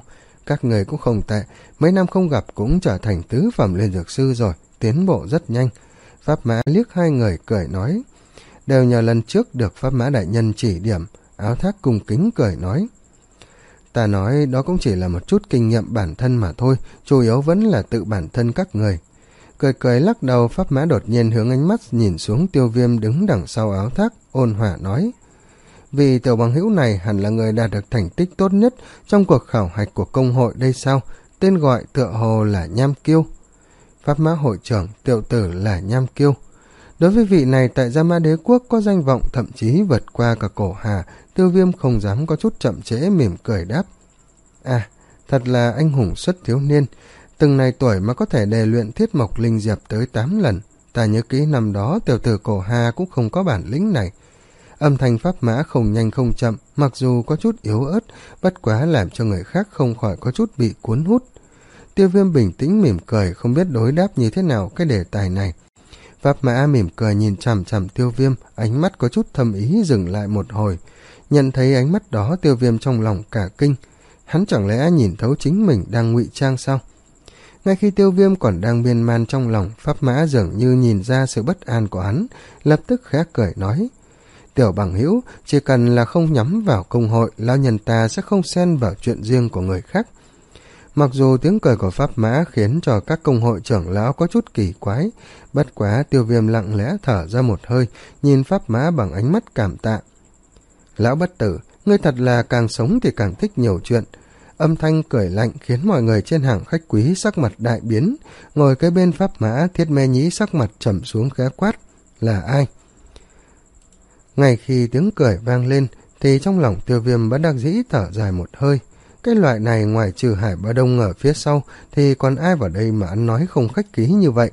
các người cũng không tệ, mấy năm không gặp cũng trở thành tứ phẩm liên dược sư rồi, tiến bộ rất nhanh. Pháp Mã liếc hai người cười nói. Đều nhờ lần trước được Pháp Mã đại nhân chỉ điểm. Áo Thác cung kính cười nói. Ta nói đó cũng chỉ là một chút kinh nghiệm bản thân mà thôi, chủ yếu vẫn là tự bản thân các người. Cười cười lắc đầu, Pháp Mã đột nhiên hướng ánh mắt nhìn xuống Tiêu Viêm đứng đằng sau Áo Thác, ôn hòa nói. Vì tiểu bằng hữu này hẳn là người đạt được thành tích tốt nhất trong cuộc khảo hạch của công hội đây sao, tên gọi tựa hồ là Nham Kiêu. Pháp Mã hội trưởng, tiểu tử là Nham Kiêu. Đối với vị này tại Gia Mã Đế Quốc có danh vọng thậm chí vượt qua cả Cổ Hà, Tiêu Viêm không dám có chút chậm trễ, mỉm cười đáp. À, thật là anh hùng xuất thiếu niên, từng này tuổi mà có thể đề luyện thiết mộc linh diệp tới tám lần. Ta nhớ kỹ năm đó tiểu tử Cổ Hà cũng không có bản lĩnh này. Âm thanh Pháp Mã không nhanh không chậm, mặc dù có chút yếu ớt, bất quá làm cho người khác không khỏi có chút bị cuốn hút. Tiêu Viêm bình tĩnh mỉm cười, không biết đối đáp như thế nào cái đề tài này. Pháp Mã mỉm cười nhìn chằm chằm Tiêu Viêm, ánh mắt có chút thâm ý dừng lại một hồi. Nhận thấy ánh mắt đó, Tiêu Viêm trong lòng cả kinh. Hắn chẳng lẽ nhìn thấu chính mình đang ngụy trang sao? Ngay khi Tiêu Viêm còn đang miên man trong lòng, Pháp Mã dường như nhìn ra sự bất an của hắn, lập tức khẽ cười nói. Tiểu bằng hữu, chỉ cần là không nhắm vào công hội, lão nhân ta sẽ không xen vào chuyện riêng của người khác. Mặc dù tiếng cười của Pháp Mã khiến cho các công hội trưởng lão có chút kỳ quái, bất quá Tiêu Viêm lặng lẽ thở ra một hơi, nhìn Pháp Mã bằng ánh mắt cảm tạ. Lão bất tử, ngươi thật là càng sống thì càng thích nhiều chuyện. Âm thanh cười lạnh khiến mọi người trên hàng khách quý sắc mặt đại biến, ngồi kế bên Pháp Mã, Thiết Mê Nhĩ sắc mặt trầm xuống khẽ quát. Là ai? Ngay khi tiếng cười vang lên, thì trong lòng Tiêu Viêm bất đắc dĩ thở dài một hơi. Cái loại này ngoài trừ Hải Ba Đông ở phía sau, thì còn ai vào đây mà ăn nói không khách khí như vậy?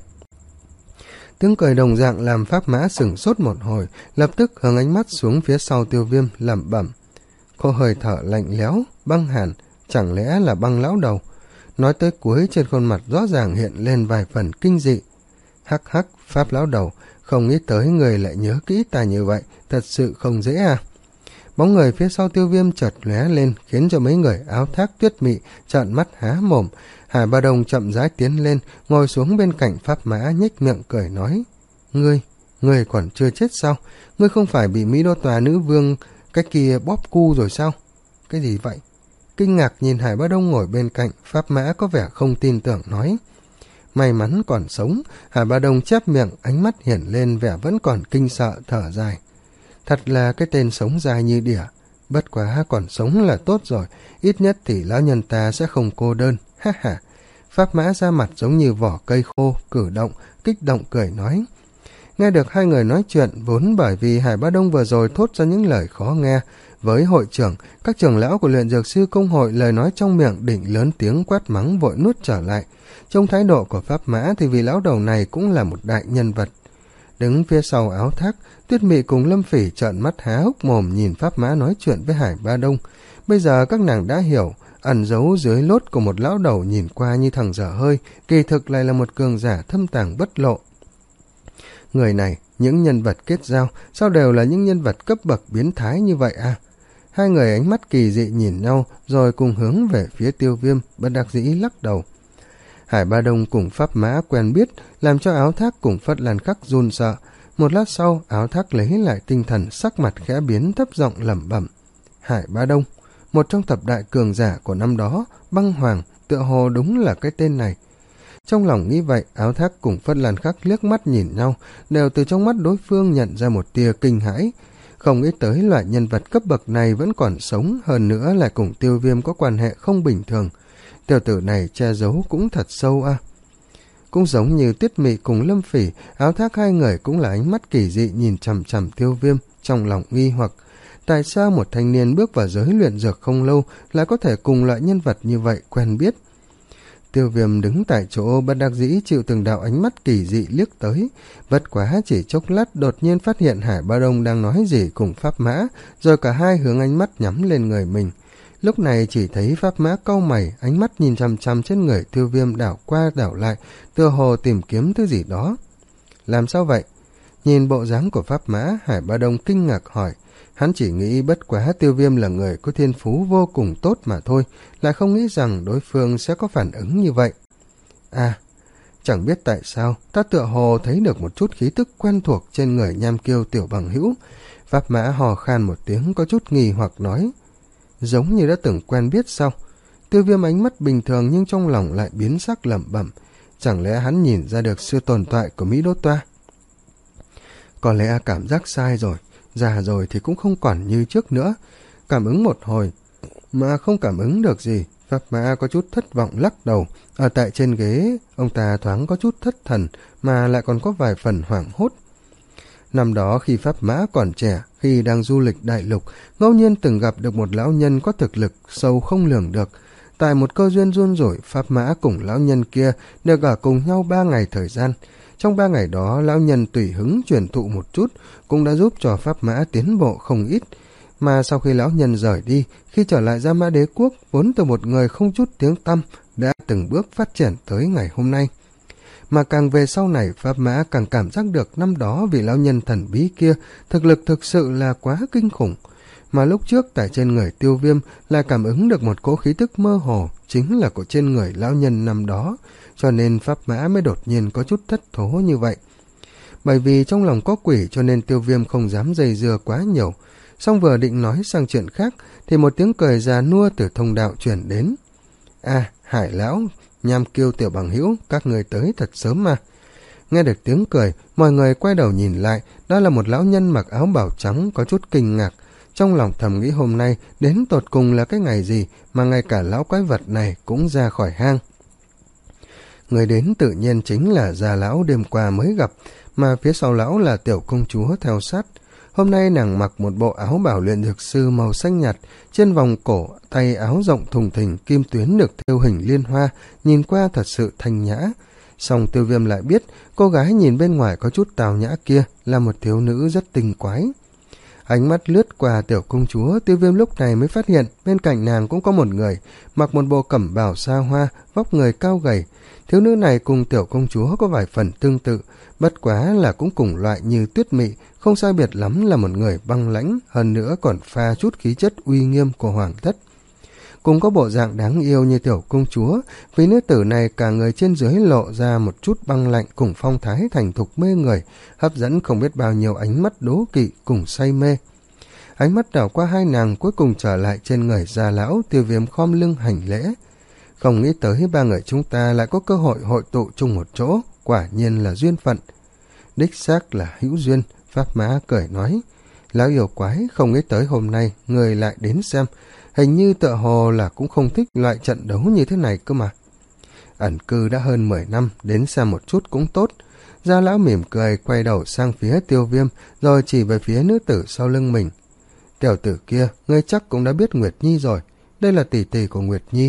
Tiếng cười đồng dạng làm Pháp Mã sửng sốt một hồi, lập tức hướng ánh mắt xuống phía sau Tiêu Viêm, lẩm bẩm. Cô hơi thở lạnh lẽo, băng hàn, chẳng lẽ là Băng lão đầu? Nói tới cuối, trên khuôn mặt rõ ràng hiện lên vài phần kinh dị. Hắc hắc, Pháp lão đầu, không nghĩ tới người lại nhớ kỹ ta như vậy, thật sự không dễ à? Bóng người phía sau Tiêu Viêm chợt lóe lên, khiến cho mấy người Áo Thác, Tuyết Mị trợn mắt há mồm. Hải Ba Đông chậm rãi tiến lên, ngồi xuống bên cạnh Pháp Mã, nhếch miệng cười nói. Ngươi, ngươi còn chưa chết sao? Ngươi không phải bị Mỹ Đô Tòa nữ vương cái kia bóp cu rồi sao? Cái gì vậy? Kinh ngạc nhìn Hải Ba Đông ngồi bên cạnh, Pháp Mã có vẻ không tin tưởng nói. May mắn còn sống. Hải Ba Đông chép miệng, ánh mắt hiển lên vẻ vẫn còn kinh sợ, thở dài. Thật là cái tên sống dài như đỉa. Bất quá còn sống là tốt rồi, ít nhất thì lão nhân ta sẽ không cô đơn. Ha ha. Pháp Mã ra mặt giống như vỏ cây khô, cử động, kích động cười nói. Nghe được hai người nói chuyện, vốn bởi vì Hải Ba Đông vừa rồi thốt ra những lời khó nghe. Với hội trưởng, các trưởng lão của luyện dược sư công hội lời nói trong miệng định lớn tiếng quát mắng vội nuốt trở lại. Trong thái độ của Pháp Mã thì vị lão đầu này cũng là một đại nhân vật. Đứng phía sau Áo Thác, Tuyết Mị cùng Lâm Phỉ trợn mắt há hốc mồm nhìn Pháp Mã nói chuyện với Hải Ba Đông. Bây giờ các nàng đã hiểu, ẩn giấu dưới lốt của một lão đầu nhìn qua như thằng dở hơi, kỳ thực lại là một cường giả thâm tàng bất lộ. Người này, những nhân vật kết giao, sao đều là những nhân vật cấp bậc biến thái như vậy à? Hai người ánh mắt kỳ dị nhìn nhau, rồi cùng hướng về phía Tiêu Viêm, bất đắc dĩ lắc đầu. Hải Ba Đông cùng Pháp Mã quen biết, làm cho Áo Thác cùng Phất Lan Khắc run sợ. Một lát sau, Áo Thác lấy lại tinh thần, sắc mặt khẽ biến, thấp giọng lẩm bẩm. Hải Ba Đông, một trong thập đại cường giả của năm đó, Băng Hoàng, tựa hồ đúng là cái tên này. Trong lòng nghĩ vậy, Áo Thác cùng Phất Lan Khắc liếc mắt nhìn nhau, đều từ trong mắt đối phương nhận ra một tia kinh hãi. Không nghĩ tới loại nhân vật cấp bậc này vẫn còn sống, hơn nữa lại cùng Tiêu Viêm có quan hệ không bình thường. Tiểu tử này che giấu cũng thật sâu à. Cũng giống như Tuyết Mị cùng Lâm Phỉ, Áo Thác hai người cũng là ánh mắt kỳ dị nhìn chằm chằm Tiêu Viêm, trong lòng nghi hoặc. Tại sao một thanh niên bước vào giới luyện dược không lâu lại có thể cùng loại nhân vật như vậy quen biết? Tiêu Viêm đứng tại chỗ bất đắc dĩ chịu từng đạo ánh mắt kỳ dị liếc tới. Bất quá chỉ chốc lát đột nhiên phát hiện Hải Ba Đông đang nói gì cùng Pháp Mã, rồi cả hai hướng ánh mắt nhắm lên người mình. Lúc này chỉ thấy Pháp Mã cau mày, ánh mắt nhìn chằm chằm trên người Tiêu Viêm đảo qua đảo lại, tựa hồ tìm kiếm thứ gì đó. Làm sao vậy? Nhìn bộ dáng của Pháp Mã, Hải Ba Đông kinh ngạc hỏi. Hắn chỉ nghĩ bất quá Tiêu Viêm là người có thiên phú vô cùng tốt mà thôi, lại không nghĩ rằng đối phương sẽ có phản ứng như vậy. À, chẳng biết tại sao, ta tựa hồ thấy được một chút khí tức quen thuộc trên người Nham Kiêu tiểu bằng hữu. Pháp Mã hò khan một tiếng có chút nghi hoặc nói, giống như đã từng quen biết sao? Tiêu Viêm ánh mắt bình thường nhưng trong lòng lại biến sắc lẩm bẩm, chẳng lẽ hắn nhìn ra được sự tồn tại của Mỹ Đỗ Toa? Có lẽ cảm giác sai rồi, già rồi thì cũng không còn như trước nữa. Cảm ứng một hồi mà không cảm ứng được gì. Pháp Mã có chút thất vọng lắc đầu. Ở tại trên ghế, ông ta thoáng có chút thất thần mà lại còn có vài phần hoảng hốt. Năm đó khi Pháp Mã còn trẻ, khi đang du lịch đại lục, ngẫu nhiên từng gặp được một lão nhân có thực lực sâu không lường được. Tại một cơ duyên run rủi, Pháp Mã cùng lão nhân kia được ở cùng nhau ba ngày thời gian. Trong ba ngày đó, lão nhân tùy hứng truyền thụ một chút, cũng đã giúp cho Pháp Mã tiến bộ không ít. Mà sau khi lão nhân rời đi, khi trở lại Gia Mã Đế Quốc, vốn từ một người không chút tiếng tăm, đã từng bước phát triển tới ngày hôm nay. Mà càng về sau này, Pháp Mã càng cảm giác được năm đó vị lão nhân thần bí kia, thực lực thực sự là quá kinh khủng. Mà lúc trước tại trên người Tiêu Viêm là cảm ứng được một cỗ khí tức mơ hồ, chính là của trên người lão nhân năm đó, cho nên Pháp Mã mới đột nhiên có chút thất thố như vậy. Bởi vì trong lòng có quỷ cho nên Tiêu Viêm không dám dây dưa quá nhiều. Xong vừa định nói sang chuyện khác thì một tiếng cười già nua từ thông đạo truyền đến. À, Hải lão, Nham Kiêu tiểu bằng hữu, các người tới thật sớm mà. Nghe được tiếng cười, mọi người quay đầu nhìn lại, đó là một lão nhân mặc áo bào trắng có chút kinh ngạc. Trong lòng thầm nghĩ hôm nay đến tột cùng là cái ngày gì mà ngay cả lão quái vật này cũng ra khỏi hang. Người đến tự nhiên chính là già lão đêm qua mới gặp, mà phía sau lão là tiểu công chúa theo sát. Hôm nay nàng mặc một bộ áo bảo luyện dược sư màu xanh nhạt, trên vòng cổ, tay áo rộng thùng thình, kim tuyến được thêu hình liên hoa, nhìn qua thật sự thanh nhã. Song Tiêu Viêm lại biết, cô gái nhìn bên ngoài có chút tào nhã kia là một thiếu nữ rất tinh quái. Ánh mắt lướt qua tiểu công chúa, Tiêu Viêm lúc này mới phát hiện bên cạnh nàng cũng có một người, mặc một bộ cẩm bào xa hoa, vóc người cao gầy. Thiếu nữ này cùng tiểu công chúa có vài phần tương tự, bất quá là cũng cùng loại như Tuyết Mị, không sai biệt lắm là một người băng lãnh, hơn nữa còn pha chút khí chất uy nghiêm của hoàng thất. Cùng có bộ dạng đáng yêu như tiểu công chúa, vì nữ tử này cả người trên dưới lộ ra một chút băng lạnh cùng phong thái thành thục mê người, hấp dẫn không biết bao nhiêu ánh mắt đố kỵ cùng say mê. Ánh mắt đảo qua hai nàng cuối cùng trở lại trên người già lão. Tiêu Viêm khom lưng hành lễ. Không nghĩ tới ba người chúng ta lại có cơ hội hội tụ chung một chỗ, quả nhiên là duyên phận. Đích xác là hữu duyên, Pháp Mã cười nói. Lão yêu quái, không nghĩ tới hôm nay người lại đến xem, hình như tựa hồ là cũng không thích loại trận đấu như thế này cơ mà. Ẩn cư đã hơn mười năm, đến xem một chút cũng tốt. Gia lão mỉm cười quay đầu sang phía Tiêu Viêm, rồi chỉ về phía nữ tử sau lưng mình. Tiểu tử kia, ngươi chắc cũng đã biết Nguyệt Nhi rồi, đây là tỷ tỷ của Nguyệt Nhi.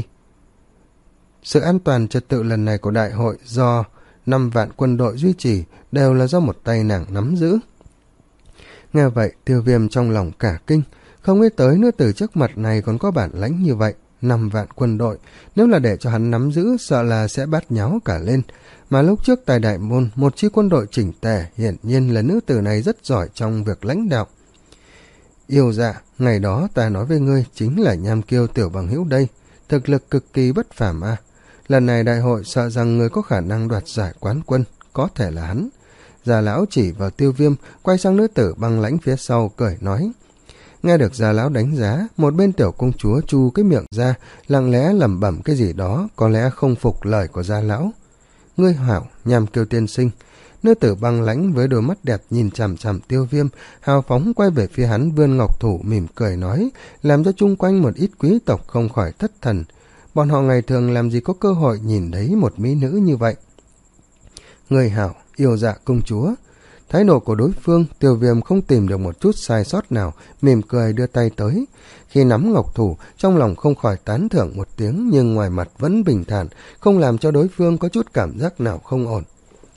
Sự an toàn trật tự lần này của đại hội do năm vạn quân đội duy trì đều là do một tay nàng nắm giữ. Nghe vậy, Tiêu Viêm trong lòng cả kinh, không nghĩ tới nữ tử trước mặt này còn có bản lãnh như vậy. Năm vạn quân đội, nếu là để cho hắn nắm giữ sợ là sẽ bát nháo cả lên. Mà lúc trước tại đại môn, một chi quân đội chỉnh tề, hiển nhiên là nữ tử này rất giỏi trong việc lãnh đạo. Yêu dạ, ngày đó ta nói với ngươi chính là Nham Kiêu tiểu bằng hữu đây, thực lực cực kỳ bất phàm à. Lần này đại hội sợ rằng người có khả năng đoạt giải quán quân, có thể là hắn. Già lão chỉ vào Tiêu Viêm, quay sang nữ tử băng lãnh phía sau, cười nói. Nghe được già lão đánh giá, một bên tiểu công chúa chu cái miệng ra, lặng lẽ lẩm bẩm cái gì đó, có lẽ không phục lời của già lão. Ngươi hảo, Nham Kiêu tiên sinh. Nữ tử băng lãnh với đôi mắt đẹp nhìn chằm chằm Tiêu Viêm, hào phóng quay về phía hắn vươn ngọc thủ mỉm cười nói, làm cho chung quanh một ít quý tộc không khỏi thất thần. Bọn họ ngày thường làm gì có cơ hội nhìn thấy một mỹ nữ như vậy. Người hảo, yêu dạ công chúa. Thái độ của đối phương, Tiêu Viêm không tìm được một chút sai sót nào, mỉm cười đưa tay tới. Khi nắm ngọc thủ, trong lòng không khỏi tán thưởng một tiếng, nhưng ngoài mặt vẫn bình thản, không làm cho đối phương có chút cảm giác nào không ổn.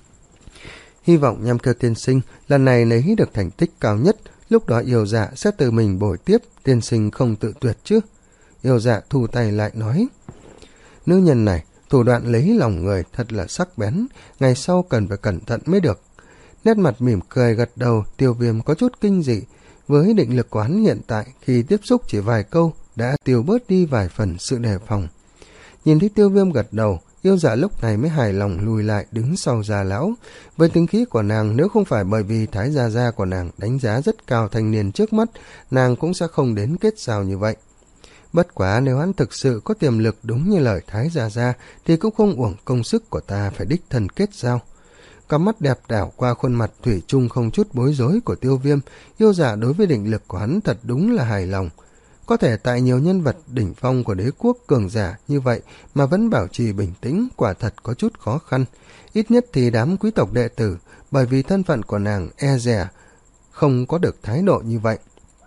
Hy vọng Nham Kiêu tiên sinh lần này lấy được thành tích cao nhất, lúc đó yêu dạ sẽ tự mình bồi tiếp, tiên sinh không tự tuyệt chứ. Yêu dạ thu tay lại nói. Nữ nhân này, thủ đoạn lấy lòng người thật là sắc bén, ngày sau cần phải cẩn thận mới được. Nét mặt mỉm cười gật đầu, Tiêu Viêm có chút kinh dị, Với định lực của hắn hiện tại, khi tiếp xúc chỉ vài câu đã tiêu bớt đi vài phần sự đề phòng. Nhìn thấy Tiêu Viêm gật đầu, Yêu Dạ lúc này mới hài lòng lùi lại đứng sau Già lão. Với tính khí của nàng, nếu không phải bởi vì Thái Gia Gia của nàng đánh giá rất cao thanh niên trước mắt, nàng cũng sẽ không đến kết giao như vậy. Bất quá nếu hắn thực sự có tiềm lực đúng như lời Thái Gia Gia thì cũng không uổng công sức của ta phải đích thân kết giao. Cặp mắt đẹp đảo qua khuôn mặt thủy chung không chút bối rối của Tiêu Viêm, Yêu Dạ đối với định lực của hắn thật đúng là hài lòng. Có thể tại nhiều nhân vật đỉnh phong của đế quốc cường giả như vậy mà vẫn bảo trì bình tĩnh quả thật có chút khó khăn. Ít nhất thì đám quý tộc đệ tử, bởi vì thân phận của nàng e dè không có được thái độ như vậy.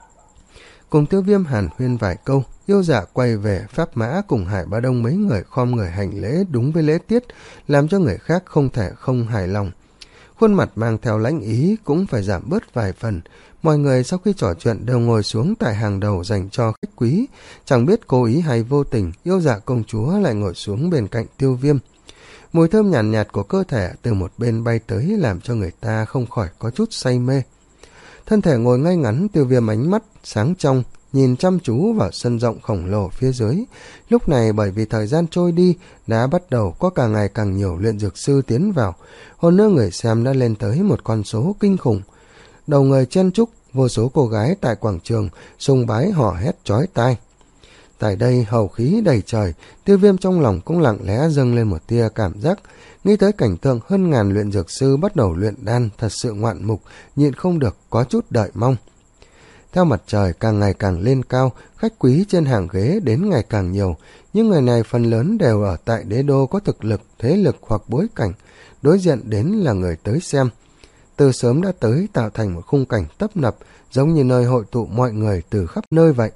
Cùng Tiêu Viêm hàn huyên vài câu, Yêu Dạ quay về Pháp Mã cùng Hải Bá Đông mấy người khom người hành lễ đúng với lễ tiết, làm cho người khác không thể không hài lòng. Khuôn mặt mang theo lãnh ý cũng phải giảm bớt vài phần. Mọi người sau khi trò chuyện đều ngồi xuống tại hàng đầu dành cho khách quý. Chẳng biết cố ý hay vô tình, Yêu Dạ công chúa lại ngồi xuống bên cạnh Tiêu Viêm. Mùi thơm nhàn nhạt, nhạt của cơ thể từ một bên bay tới làm cho người ta không khỏi có chút say mê. Thân thể ngồi ngay ngắn, Tiêu Viêm ánh mắt sáng trong, nhìn chăm chú vào sân rộng khổng lồ phía dưới. Lúc này bởi vì thời gian trôi đi, đã bắt đầu có càng ngày càng nhiều luyện dược sư tiến vào. Hơn nữa người xem đã lên tới một con số kinh khủng. Đầu người chen chúc, vô số cô gái tại quảng trường sùng bái hò hét chói tai. Tại đây hầu khí đầy trời, Tiêu Viêm trong lòng cũng lặng lẽ dâng lên một tia cảm giác. Nghĩ tới cảnh tượng hơn ngàn luyện dược sư bắt đầu luyện đan thật sự ngoạn mục, nhịn không được có chút đợi mong. Theo mặt trời càng ngày càng lên cao, khách quý trên hàng ghế đến ngày càng nhiều. Những người này phần lớn đều ở tại đế đô có thực lực, thế lực hoặc bối cảnh. Đối diện đến là người tới xem. Từ sớm đã tới tạo thành một khung cảnh tấp nập, giống như nơi hội tụ mọi người từ khắp nơi vậy.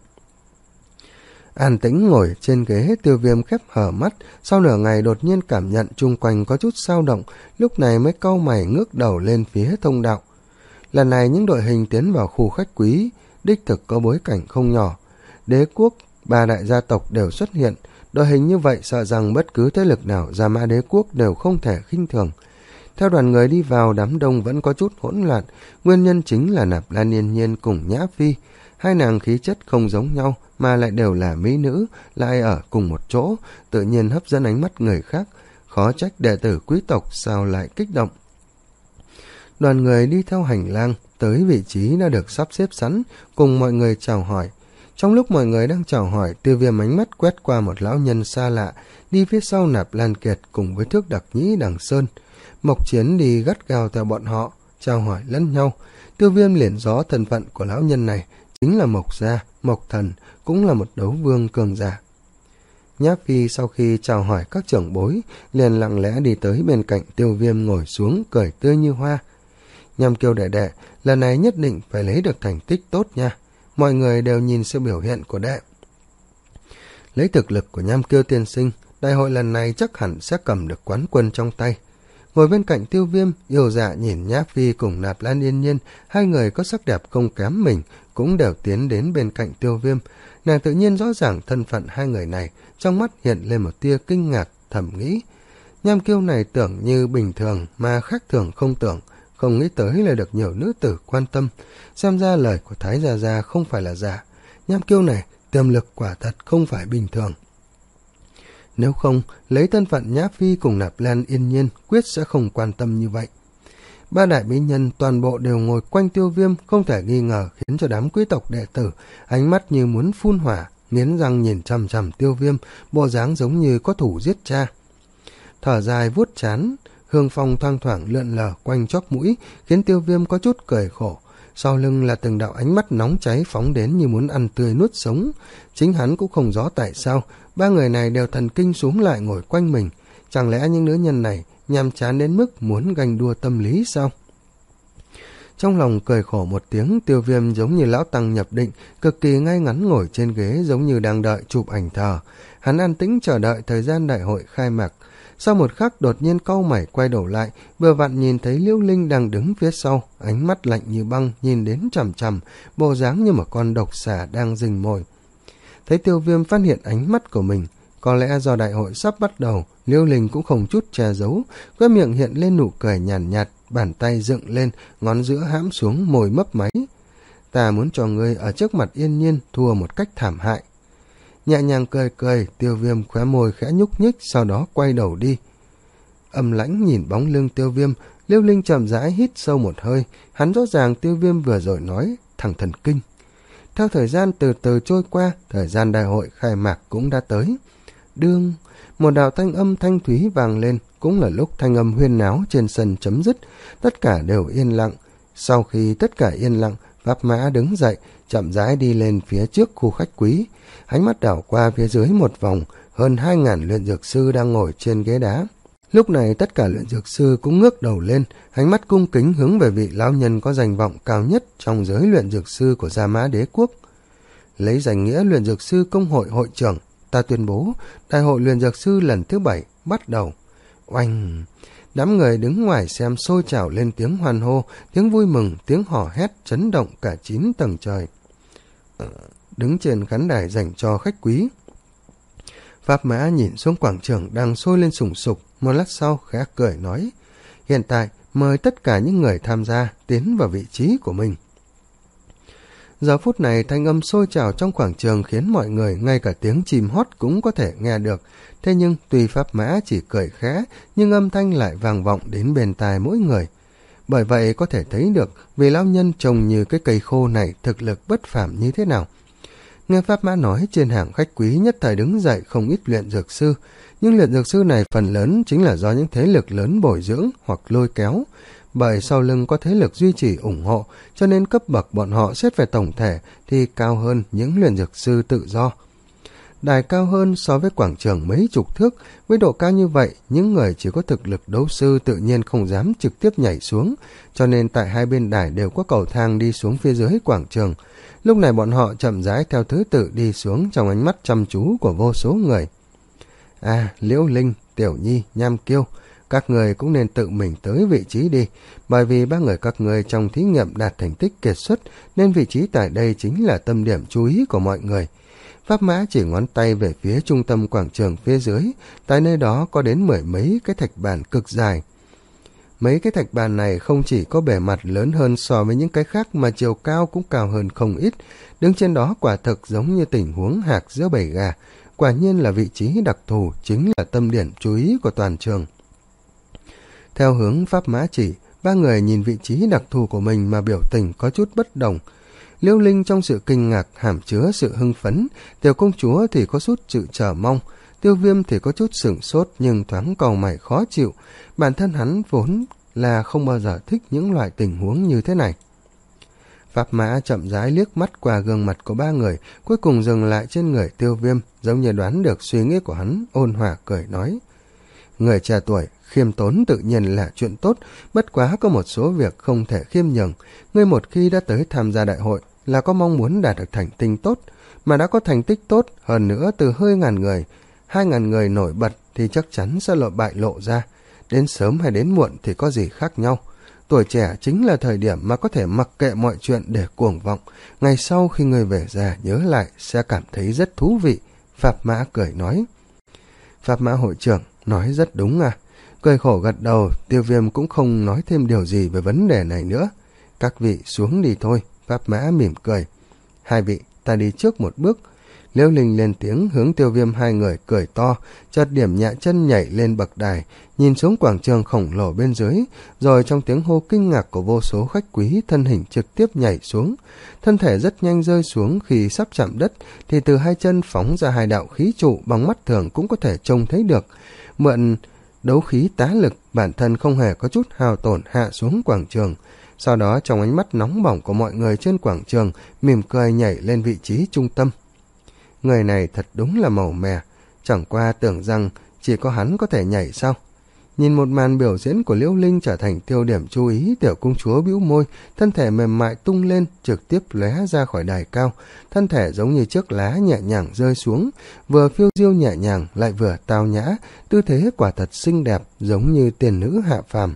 An tĩnh ngồi trên ghế, Tiêu Viêm khép hở mắt, sau nửa ngày đột nhiên cảm nhận chung quanh có chút dao động, lúc này mới cau mày ngước đầu lên phía thông đạo. Lần này những đội hình tiến vào khu khách quý, đích thực có bối cảnh không nhỏ. Đế quốc, ba đại gia tộc đều xuất hiện, đội hình như vậy sợ rằng bất cứ thế lực nào Gia Mã Đế quốc đều không thể khinh thường. Theo đoàn người đi vào, đám đông vẫn có chút hỗn loạn, nguyên nhân chính là Nạp Lan Yên Nhiên cùng Nhã Phi. Hai nàng khí chất không giống nhau mà lại đều là mỹ nữ, lại ở cùng một chỗ, tự nhiên hấp dẫn ánh mắt người khác, khó trách đệ tử quý tộc sao lại kích động. Đoàn người đi theo hành lang, tới vị trí đã được sắp xếp sẵn, cùng mọi người chào hỏi. Trong lúc mọi người đang chào hỏi, Tiêu Viêm ánh mắt quét qua một lão nhân xa lạ, đi phía sau Nạp Lan Kiệt cùng với Thước Đặc Nhĩ Đằng Sơn. Mộc Chiến đi gắt gao theo bọn họ, chào hỏi lẫn nhau. Tiêu Viêm liền rõ thân phận của lão nhân này, chính là Mộc Gia, Mộc Thần, cũng là một đấu vương cường giả. Nhã Phi sau khi chào hỏi các trưởng bối, liền lặng lẽ đi tới bên cạnh Tiêu Viêm ngồi xuống, cười tươi như hoa. Nhằm Kiêu đệ đệ, lần này nhất định phải lấy được thành tích tốt nha. Mọi người đều nhìn sự biểu hiện của đệ. Lấy thực lực của Nham Kiêu tiên sinh, đại hội lần này chắc hẳn sẽ cầm được quán quân trong tay. Ngồi bên cạnh Tiêu Viêm, Yêu Dạ nhìn Nhã Phi cùng Nạp Lan Yên Nhiên, hai người có sắc đẹp không kém mình, cũng đều tiến đến bên cạnh Tiêu Viêm. Nàng tự nhiên rõ ràng thân phận hai người này, trong mắt hiện lên một tia kinh ngạc, thầm nghĩ. Nham Kiêu này tưởng như bình thường mà khác thường không tưởng, không nghĩ tới là được nhiều nữ tử quan tâm. Xem ra lời của Thái Gia Gia không phải là giả. Nham Kiêu này tiềm lực quả thật không phải bình thường. Nếu không, lấy thân phận Nhã Phi cùng Nạp Lan Yên Nhiên, quyết sẽ không quan tâm như vậy. Ba đại mỹ nhân toàn bộ đều ngồi quanh Tiêu Viêm, không thể nghi ngờ khiến cho đám quý tộc đệ tử ánh mắt như muốn phun hỏa, nghiến răng nhìn chằm chằm Tiêu Viêm, bộ dáng giống như có thủ giết cha. Thở dài vuốt trán, hương phong thoang thoảng lượn lờ quanh chóp mũi, khiến Tiêu Viêm có chút cười khổ. Sau lưng là từng đạo ánh mắt nóng cháy phóng đến như muốn ăn tươi nuốt sống. Chính hắn cũng không rõ tại sao ba người này đều thần kinh xuống lại ngồi quanh mình. Chẳng lẽ những nữ nhân này nhàm chán đến mức muốn ganh đua tâm lý sao? Trong lòng cười khổ một tiếng, Tiêu Viêm giống như lão tăng nhập định, cực kỳ ngay ngắn ngồi trên ghế giống như đang đợi chụp ảnh thờ. Hắn an tĩnh chờ đợi thời gian đại hội khai mạc. Sau một khắc đột nhiên cau mày quay đầu lại, vừa vặn nhìn thấy Liễu Linh đang đứng phía sau, ánh mắt lạnh như băng nhìn đến chằm chằm, bộ dáng như một con độc xà đang rình mồi. Thấy Tiêu Viêm phát hiện ánh mắt của mình, có lẽ do đại hội sắp bắt đầu, Liễu Linh cũng không chút che giấu, khóe miệng hiện lên nụ cười nhàn nhạt, nhạt, bàn tay dựng lên, ngón giữa hãm xuống môi mấp máy. ta muốn cho ngươi ở trước mặt Yên Nhiên thua một cách thảm hại. Nhẹ nhàng cười cười, Tiêu Viêm khóe môi khẽ nhúc nhích, sau đó quay đầu đi. Âm Lãnh nhìn bóng lưng Tiêu Viêm, Liêu Linh chậm rãi hít sâu một hơi, hắn rõ ràng Tiêu Viêm vừa rồi nói thằng thần kinh. Theo thời gian từ từ trôi qua, thời gian đại hội khai mạc cũng đã tới. Đương, một đạo thanh âm thanh thúy vang lên, cũng là lúc thanh âm huyên náo trên sân chấm dứt, tất cả đều yên lặng. Sau khi tất cả yên lặng, Pháp Mã đứng dậy, chậm rãi đi lên phía trước khu khách quý. Ánh mắt đảo qua phía dưới một vòng, hơn hai ngàn luyện dược sư đang ngồi trên ghế đá. Lúc này tất cả luyện dược sư cũng ngước đầu lên, ánh mắt cung kính hướng về vị lão nhân có danh vọng cao nhất trong giới luyện dược sư của Gia Mã Đế quốc. Lấy danh nghĩa luyện dược sư công hội hội trưởng, ta tuyên bố đại hội luyện dược sư lần thứ bảy bắt đầu. Oanh! Đám người đứng ngoài xem xôi trào lên tiếng hoan hô, tiếng vui mừng, tiếng hò hét chấn động cả chín tầng trời. Đứng trên khán đài dành cho khách quý, Pháp Mã nhìn xuống quảng trường đang sôi lên sùng sục, một lát sau khẽ cười nói, hiện tại mời tất cả những người tham gia tiến vào vị trí của mình. Giờ phút này thanh âm sôi trào trong quảng trường khiến mọi người ngay cả tiếng chim hót cũng có thể nghe được. Thế nhưng tuy Pháp Mã chỉ cười khẽ, nhưng âm thanh lại vang vọng đến bên tai mỗi người. Bởi vậy có thể thấy được vì lão nhân trông như cái cây khô này thực lực bất phàm như thế nào. Nghe Pháp Mã nói, trên hàng khách quý nhất thời đứng dậy không ít luyện dược sư, nhưng luyện dược sư này phần lớn chính là do những thế lực lớn bồi dưỡng hoặc lôi kéo. Bởi sau lưng có thế lực duy trì ủng hộ, cho nên cấp bậc bọn họ xét về tổng thể thì cao hơn những luyện dược sư tự do. Đài cao hơn so với quảng trường mấy chục thước, với độ cao như vậy, những người chỉ có thực lực đấu sư tự nhiên không dám trực tiếp nhảy xuống, cho nên tại hai bên đài đều có cầu thang đi xuống phía dưới quảng trường. Lúc này bọn họ chậm rãi theo thứ tự đi xuống trong ánh mắt chăm chú của vô số người. À, Liễu Linh, Tiểu Nhi, Nham Kiêu, các người cũng nên tự mình tới vị trí đi, bởi vì ba người các người trong thí nghiệm đạt thành tích kiệt xuất, nên vị trí tại đây chính là tâm điểm chú ý của mọi người. Pháp Mã chỉ ngón tay về phía trung tâm quảng trường phía dưới, tại nơi đó có đến mười mấy cái thạch bàn cực dài. Mấy cái thạch bàn này không chỉ có bề mặt lớn hơn so với những cái khác mà chiều cao cũng cao hơn không ít, đứng trên đó quả thực giống như tình huống hạc giữa bầy gà, quả nhiên là vị trí đặc thù, chính là tâm điểm chú ý của toàn trường. Theo hướng Pháp Mã chỉ, ba người nhìn vị trí đặc thù của mình mà biểu tình có chút bất đồng. Liêu Linh trong sự kinh ngạc hàm chứa sự hưng phấn, Tiểu công chúa thì có chút sự chờ mong, Tiêu Viêm thì có chút sửng sốt nhưng thoáng cau mày khó chịu. Bản thân hắn vốn là không bao giờ thích những loại tình huống như thế này. Pháp Mã chậm rãi liếc mắt qua gương mặt của ba người, cuối cùng dừng lại trên người Tiêu Viêm, giống như đoán được suy nghĩ của hắn, ôn hòa cười nói. Người trẻ tuổi, khiêm tốn tự nhiên là chuyện tốt, bất quá có một số việc không thể khiêm nhường. Ngươi một khi đã tới tham gia đại hội là có mong muốn đạt được thành tích tốt, mà đã có thành tích tốt, hơn nữa từ hơi ngàn người, hai ngàn người nổi bật thì chắc chắn sẽ lộ bại lộ ra. Đến sớm hay đến muộn thì có gì khác nhau. Tuổi trẻ chính là thời điểm mà có thể mặc kệ mọi chuyện để cuồng vọng. Ngày sau khi người về già nhớ lại sẽ cảm thấy rất thú vị. Pháp Mã cười nói. Pháp Mã hội trưởng nói rất đúng à. Cười khổ gật đầu, Tiêu Viêm cũng không nói thêm điều gì về vấn đề này nữa. Các vị xuống đi thôi. Pháp Mã mỉm cười. Hai vị, ta đi trước một bước. Liễu Linh lên tiếng hướng Tiêu Viêm hai người cười to, chợt điểm nhẹ chân nhảy lên bậc đài, nhìn xuống quảng trường khổng lồ bên dưới, rồi trong tiếng hô kinh ngạc của vô số khách quý thân hình trực tiếp nhảy xuống. Thân thể rất nhanh rơi xuống, khi sắp chạm đất thì từ hai chân phóng ra hai đạo khí trụ bằng mắt thường cũng có thể trông thấy được. Mượn đấu khí tá lực, bản thân không hề có chút hao tổn hạ xuống quảng trường. Sau đó trong ánh mắt nóng bỏng của mọi người trên quảng trường, mỉm cười nhảy lên vị trí trung tâm. Người này thật đúng là màu mè, chẳng qua tưởng rằng chỉ có hắn có thể nhảy sao. Nhìn một màn biểu diễn của Liễu Linh trở thành tiêu điểm chú ý, Tiểu công chúa bĩu môi, thân thể mềm mại tung lên, trực tiếp lóe ra khỏi đài cao, thân thể giống như chiếc lá nhẹ nhàng rơi xuống, vừa phiêu diêu nhẹ nhàng lại vừa tao nhã, tư thế quả thật xinh đẹp, giống như tiền nữ hạ phàm.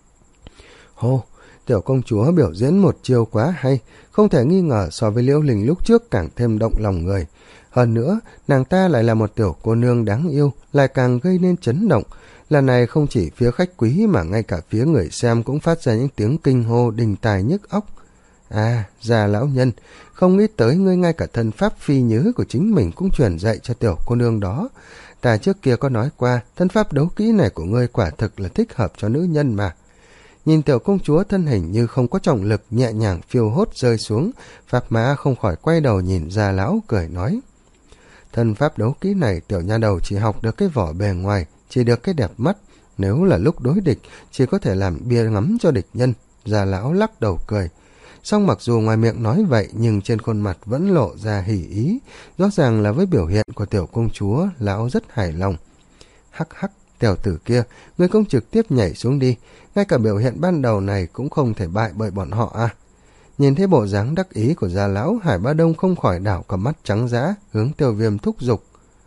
Hô, Tiểu công chúa biểu diễn một chiêu quá hay, không thể nghi ngờ so với Liễu Linh lúc trước càng thêm động lòng người. Hơn nữa, nàng ta lại là một tiểu cô nương đáng yêu, lại càng gây nên chấn động. Lần này không chỉ phía khách quý mà ngay cả phía người xem cũng phát ra những tiếng kinh hô đình tài nhức óc. À, già lão nhân, không nghĩ tới ngươi ngay cả thân pháp phi nhứ của chính mình cũng truyền dạy cho tiểu cô nương đó. Ta trước kia có nói qua, thân pháp đấu kỹ này của ngươi quả thực là thích hợp cho nữ nhân mà. Nhìn tiểu công chúa thân hình như không có trọng lực, nhẹ nhàng phiêu hốt rơi xuống, Pháp Mã không khỏi quay đầu nhìn già lão cười nói. Thân pháp đấu kỹ này tiểu nha đầu chỉ học được cái vỏ bề ngoài, chỉ được cái đẹp mắt, nếu là lúc đối địch chỉ có thể làm bia ngắm cho địch nhân. Già lão lắc đầu cười. Song mặc dù ngoài miệng nói vậy nhưng trên khuôn mặt vẫn lộ ra hỉ ý, rõ ràng là với biểu hiện của tiểu công chúa, lão rất hài lòng. Hắc hắc, tiểu tử kia, ngươi không trực tiếp nhảy xuống đi, ngay cả biểu hiện ban đầu này cũng không thể bại bởi bọn họ à. Nhìn thấy bộ dáng đắc ý của gia lão, Hải Bá Đông không khỏi đảo cả mắt trắng dã, hướng Tiêu Viêm thúc giục.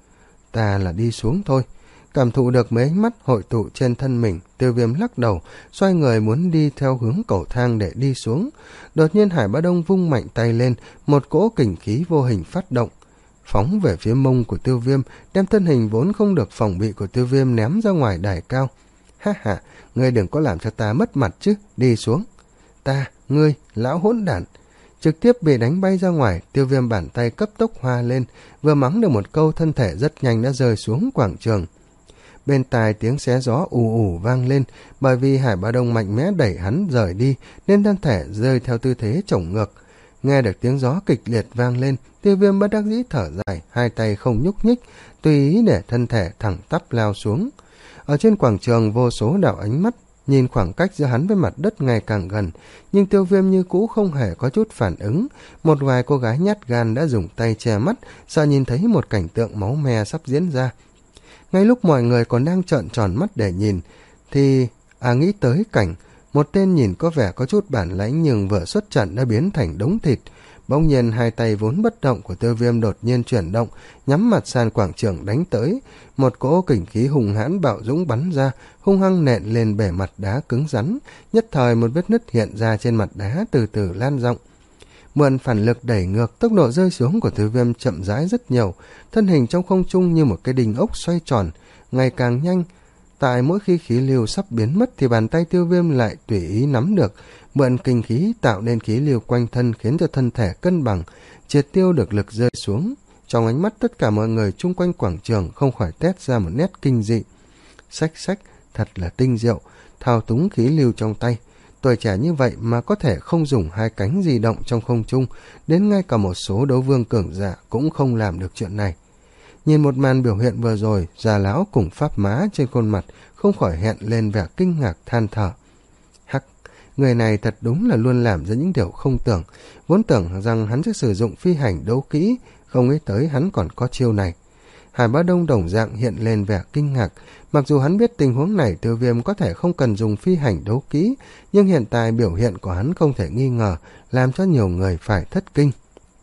Ta là đi xuống thôi. Cảm thụ được mấy ánh mắt hội tụ trên thân mình, Tiêu Viêm lắc đầu, xoay người muốn đi theo hướng cầu thang để đi xuống. Đột nhiên Hải Bá Đông vung mạnh tay lên, một cỗ kình khí vô hình phát động, phóng về phía mông của Tiêu Viêm, đem thân hình vốn không được phòng bị của Tiêu Viêm ném ra ngoài đài cao. Ha ha, ngươi đừng có làm cho ta mất mặt chứ, đi xuống. Ta, ngươi, lão hỗn đản. Trực tiếp bị đánh bay ra ngoài, Tiêu Viêm bàn tay cấp tốc hoa lên, vừa mắng được một câu thân thể rất nhanh đã rơi xuống quảng trường. Bên tai tiếng xé gió ù ù vang lên, bởi vì Hải Bá Đông mạnh mẽ đẩy hắn rời đi, nên thân thể rơi theo tư thế chổng ngược. Nghe được tiếng gió kịch liệt vang lên, Tiêu Viêm bất đắc dĩ thở dài, hai tay không nhúc nhích, tùy ý để thân thể thẳng tắp lao xuống. Ở trên quảng trường vô số đạo ánh mắt, nhìn khoảng cách giữa hắn với mặt đất ngày càng gần, nhưng Tiêu Viêm như cũ không hề có chút phản ứng. Một vài cô gái nhát gan đã dùng tay che mắt, sợ nhìn thấy một cảnh tượng máu me sắp diễn ra. Ngay lúc mọi người còn đang trợn tròn mắt để nhìn, thì à nghĩ tới cảnh một tên nhìn có vẻ có chút bản lãnh nhưng vừa xuất trận đã biến thành đống thịt. Bỗng nhiên hai tay vốn bất động của Tiêu Viêm đột nhiên chuyển động, nhắm mặt sàn quảng trường đánh tới. Một cỗ kình khí hùng hãn bạo dũng bắn ra, hung hăng nện lên bề mặt đá cứng rắn. Nhất thời một vết nứt hiện ra trên mặt đá từ từ lan rộng. Mượn phản lực đẩy ngược, tốc độ rơi xuống của Tiêu Viêm chậm rãi rất nhiều, thân hình trong không trung như một cái đinh ốc xoay tròn, ngày càng nhanh. Tại mỗi khi khí lưu sắp biến mất thì bàn tay Tiêu Viêm lại tùy ý nắm được, mượn kinh khí tạo nên khí lưu quanh thân khiến cho thân thể cân bằng, triệt tiêu được lực rơi xuống. Trong ánh mắt tất cả mọi người chung quanh quảng trường không khỏi tét ra một nét kinh dị. Xách xách, thật là tinh diệu, thao túng khí lưu trong tay. Tuổi trẻ như vậy mà có thể không dùng hai cánh di động trong không trung, đến ngay cả một số đấu vương cường giả cũng không làm được chuyện này. Nhìn một màn biểu hiện vừa rồi, già lão cùng Pháp Mã trên khuôn mặt không khỏi hiện lên vẻ kinh ngạc than thở. Hắc, người này thật đúng là luôn làm ra những điều không tưởng, vốn tưởng rằng hắn sẽ sử dụng phi hành đấu kỹ, không nghĩ tới hắn còn có chiêu này. Hải Bá Đông đồng dạng hiện lên vẻ kinh ngạc, mặc dù hắn biết tình huống này Tiêu Viêm có thể không cần dùng phi hành đấu kỹ, nhưng hiện tại biểu hiện của hắn không thể nghi ngờ, làm cho nhiều người phải thất kinh.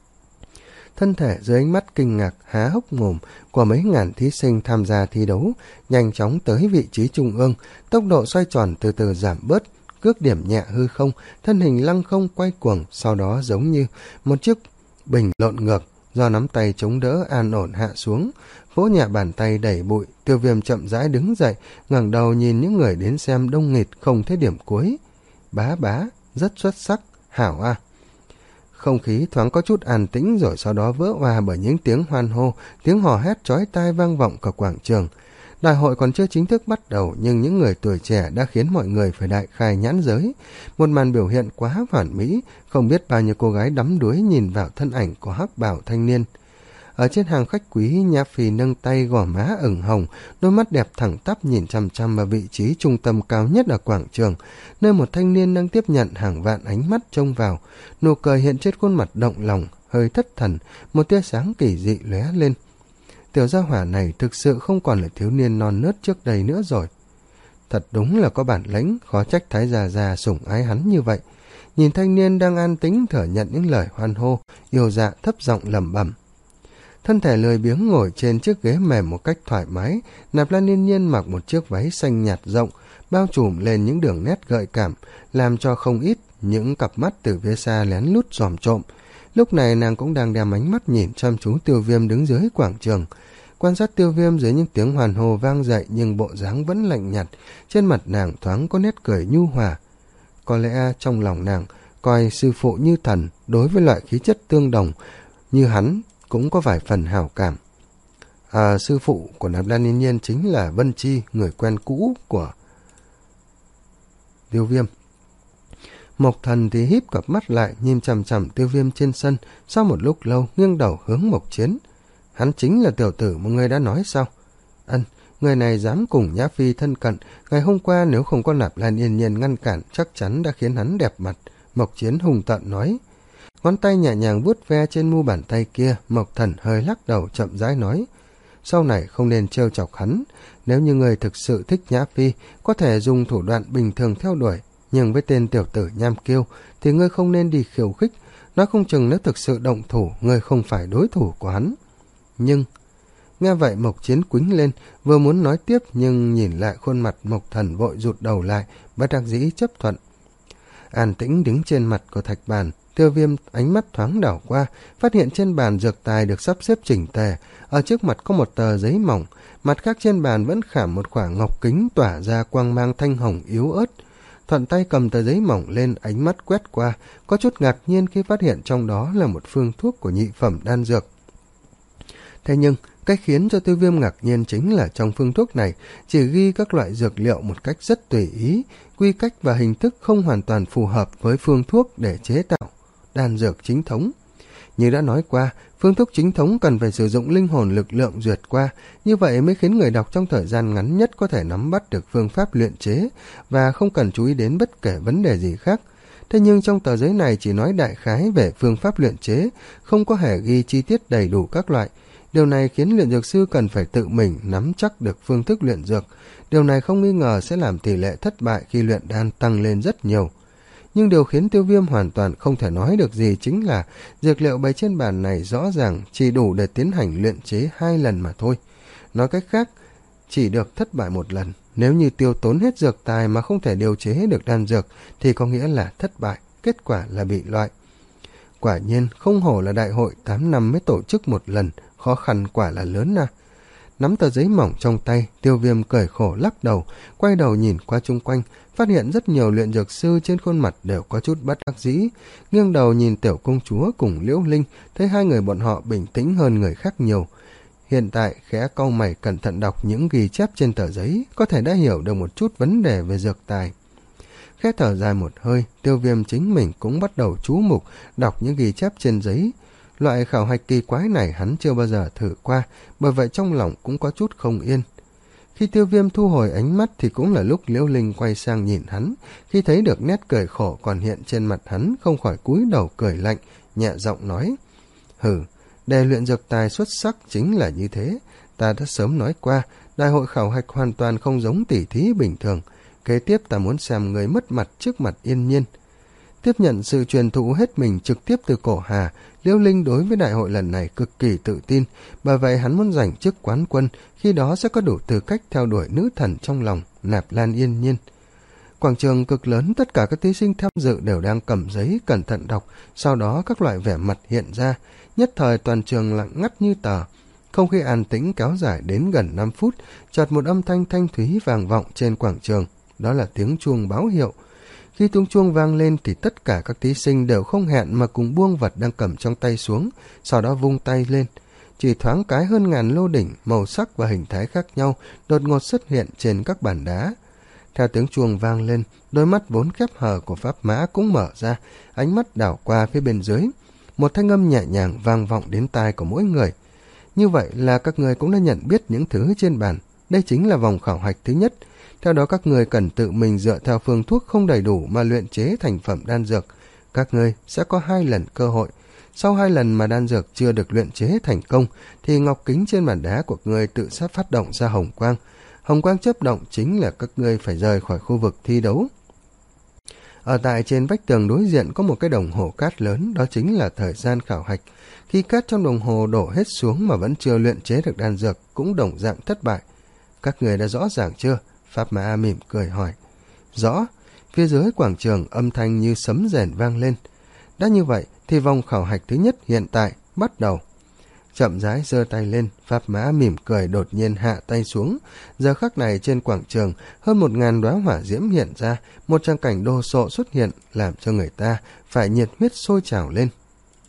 Thân thể dưới ánh mắt kinh ngạc há hốc mồm của mấy ngàn thí sinh tham gia thi đấu, nhanh chóng tới vị trí trung ương, tốc độ xoay tròn từ từ giảm bớt, cước điểm nhẹ hư không, thân hình lăng không quay cuồng, sau đó giống như một chiếc bình lộn ngược, do nắm tay chống đỡ an ổn hạ xuống, vỗ nhẹ bàn tay đẩy bụi. Tiêu Viêm chậm rãi đứng dậy, ngẩng đầu nhìn những người đến xem đông nghịt không thấy điểm cuối. Bá bá, rất xuất sắc, hảo a. Không khí thoáng có chút an tĩnh rồi sau đó vỡ òa bởi những tiếng hoan hô, tiếng hò hét chói tai vang vọng cả quảng trường. Đại hội còn chưa chính thức bắt đầu nhưng những người tuổi trẻ đã khiến mọi người phải đại khai nhãn giới. Một màn biểu hiện quá hoàn mỹ, không biết bao nhiêu cô gái đắm đuối nhìn vào thân ảnh của hắc bào thanh niên. Ở trên hàng khách quý, Nhã Phi nâng tay gò má ửng hồng, đôi mắt đẹp thẳng tắp nhìn chằm chằm vào vị trí trung tâm cao nhất ở quảng trường, nơi một thanh niên đang tiếp nhận hàng vạn ánh mắt trông vào. Nụ cười hiện trên khuôn mặt động lòng, hơi thất thần, một tia sáng kỳ dị lóe lên. Tiểu gia hỏa này thực sự không còn là thiếu niên non nớt trước đây nữa rồi. Thật đúng là có bản lĩnh, khó trách Thái Gia Gia sủng ái hắn như vậy. Nhìn thanh niên đang an tĩnh thừa nhận những lời hoan hô, yêu dạ thấp giọng lẩm bẩm. Thân thể lười biếng ngồi trên chiếc ghế mềm một cách thoải mái, Nạp Lan Yên Nhiên mặc một chiếc váy xanh nhạt rộng, bao trùm lên những đường nét gợi cảm, làm cho không ít những cặp mắt từ phía xa lén lút dòm trộm. Lúc này nàng cũng đang đem ánh mắt nhìn chăm chú Tiêu Viêm đứng dưới quảng trường. Quan sát Tiêu Viêm dưới những tiếng hoàn hồ vang dậy nhưng bộ dáng vẫn lạnh nhạt, trên mặt nàng thoáng có nét cười nhu hòa. Có lẽ trong lòng nàng coi sư phụ như thần, đối với loại khí chất tương đồng như hắn cũng có vài phần hảo cảm. À, sư phụ của Nạp Lan Yên Nhiên chính là Vân Chi, người quen cũ của Tiêu Viêm. Mộc Thần thì híp cặp mắt lại, nhìn chằm chằm Tiêu Viêm trên sân, sau một lúc lâu nghiêng đầu hướng Mộc Chiến. Hắn chính là tiểu tử mà người đã nói sao? Ân, người này dám cùng Nhã Phi thân cận, ngày hôm qua nếu không có Nạp Lan Yên Nhiên ngăn cản, chắc chắn đã khiến hắn đẹp mặt. Mộc Chiến hùng tợn nói. Ngón tay nhẹ nhàng vuốt ve trên mu bàn tay kia, Mộc Thần hơi lắc đầu chậm rãi nói. Sau này không nên trêu chọc hắn, nếu như người thực sự thích Nhã Phi, có thể dùng thủ đoạn bình thường theo đuổi, nhưng với tên tiểu tử Nham Kiêu thì ngươi không nên đi khiêu khích, nói không chừng nếu thực sự động thủ, ngươi không phải đối thủ của hắn. Nhưng nghe vậy Mộc Chiến quýnh lên, vừa muốn nói tiếp nhưng nhìn lại khuôn mặt Mộc Thần vội rụt đầu lại, bất đắc dĩ chấp thuận. An tĩnh đứng trên mặt của thạch bàn, Tiêu Viêm ánh mắt thoáng đảo qua, phát hiện trên bàn dược tài được sắp xếp chỉnh tề, ở trước mặt có một tờ giấy mỏng, mặt khác trên bàn vẫn khảm một quả ngọc kính tỏa ra quang mang thanh hồng yếu ớt. Thuận tay cầm tờ giấy mỏng lên, ánh mắt quét qua, có chút ngạc nhiên khi phát hiện trong đó là một phương thuốc của nhị phẩm đan dược. Thế nhưng, cái khiến cho Tiêu Viêm ngạc nhiên chính là trong phương thuốc này chỉ ghi các loại dược liệu một cách rất tùy ý, quy cách và hình thức không hoàn toàn phù hợp với phương thuốc để chế tạo đan dược chính thống. Như đã nói qua, phương thuốc chính thống cần phải sử dụng linh hồn lực lượng duyệt qua, như vậy mới khiến người đọc trong thời gian ngắn nhất có thể nắm bắt được phương pháp luyện chế và không cần chú ý đến bất kể vấn đề gì khác. Thế nhưng trong tờ giấy này chỉ nói đại khái về phương pháp luyện chế, không có hề ghi chi tiết đầy đủ các loại. Điều này khiến luyện dược sư cần phải tự mình nắm chắc được phương thức luyện dược. Điều này không nghi ngờ sẽ làm tỷ lệ thất bại khi luyện đan tăng lên rất nhiều. Nhưng điều khiến Tiêu Viêm hoàn toàn không thể nói được gì chính là dược liệu bày trên bàn này rõ ràng chỉ đủ để tiến hành luyện chế hai lần mà thôi. Nói cách khác, chỉ được thất bại một lần. Nếu như tiêu tốn hết dược tài mà không thể điều chế được đan dược thì có nghĩa là thất bại, kết quả là bị loại. Quả nhiên không hổ là đại hội tám năm mới tổ chức một lần, khó khăn quả là lớn à. Nắm tờ giấy mỏng trong tay, Tiêu Viêm cười khổ lắc đầu, quay đầu nhìn qua chung quanh, phát hiện rất nhiều luyện dược sư trên khuôn mặt đều có chút bất đắc dĩ, nghiêng đầu nhìn tiểu công chúa cùng Liễu Linh, thấy hai người bọn họ bình tĩnh hơn người khác nhiều. Hiện tại khẽ cau mày cẩn thận đọc những ghi chép trên tờ giấy, có thể đã hiểu được một chút vấn đề về dược tài. Khẽ thở dài một hơi, Tiêu Viêm chính mình cũng bắt đầu chú mục đọc những ghi chép trên giấy. Loại khảo hạch kỳ quái này hắn chưa bao giờ thử qua, bởi vậy trong lòng cũng có chút không yên. Khi Tiêu Viêm thu hồi ánh mắt thì cũng là lúc Liễu Linh quay sang nhìn hắn, khi thấy được nét cười khổ còn hiện trên mặt hắn, không khỏi cúi đầu cười lạnh, nhẹ giọng nói: Hừ, đề luyện dược tài xuất sắc chính là như thế, ta đã sớm nói qua, đại hội khảo hạch hoàn toàn không giống tỉ thí bình thường, kế tiếp ta muốn xem người mất mặt trước mặt Yên Nhiên. Tiếp nhận sự truyền thụ hết mình trực tiếp từ Cổ Hà, Liễu Linh đối với đại hội lần này cực kỳ tự tin, bởi vậy hắn muốn giành chức quán quân, khi đó sẽ có đủ tư cách theo đuổi nữ thần trong lòng, Nạp Lan Yên Nhiên. Quảng trường cực lớn, tất cả các thí sinh tham dự đều đang cầm giấy cẩn thận đọc, sau đó các loại vẻ mặt hiện ra, nhất thời toàn trường lặng ngắt như tờ. Không khí an tĩnh kéo dài đến gần năm phút, chợt một âm thanh thanh thúy vang vọng trên quảng trường, đó là tiếng chuông báo hiệu. Khi tiếng chuông vang lên thì tất cả các thí sinh đều không hẹn mà cùng buông vật đang cầm trong tay xuống, sau đó vung tay lên. Chỉ thoáng cái hơn ngàn lô đỉnh, màu sắc và hình thái khác nhau đột ngột xuất hiện trên các bàn đá. Theo tiếng chuông vang lên, đôi mắt vốn khép hờ của Pháp Mã cũng mở ra, ánh mắt đảo qua phía bên dưới. Một thanh âm nhẹ nhàng vang vọng đến tai của mỗi người. Như vậy là các người cũng đã nhận biết những thứ trên bàn. Đây chính là vòng khảo hạch thứ nhất. Theo đó các người cần tự mình dựa theo phương thuốc không đầy đủ mà luyện chế thành phẩm đan dược. Các người sẽ có hai lần cơ hội. Sau hai lần mà đan dược chưa được luyện chế thành công, thì ngọc kính trên bàn đá của người tự sát phát động ra hồng quang. Hồng quang chớp động chính là các ngươi phải rời khỏi khu vực thi đấu. Ở tại trên vách tường đối diện có một cái đồng hồ cát lớn, đó chính là thời gian khảo hạch. Khi cát trong đồng hồ đổ hết xuống mà vẫn chưa luyện chế được đan dược, cũng đồng dạng thất bại. Các người đã rõ ràng chưa? Pháp Mã mỉm cười hỏi. Rõ. Phía dưới quảng trường âm thanh như sấm rền vang lên. Đã như vậy thì vòng khảo hạch thứ nhất hiện tại bắt đầu. chậm rãi giơ tay lên, Pháp Mã mỉm cười đột nhiên hạ tay xuống. Giờ khắc này trên quảng trường, hơn một ngàn đóa hỏa diễm hiện ra, một trang cảnh đồ sộ xuất hiện, làm cho người ta phải nhiệt huyết sôi trào lên.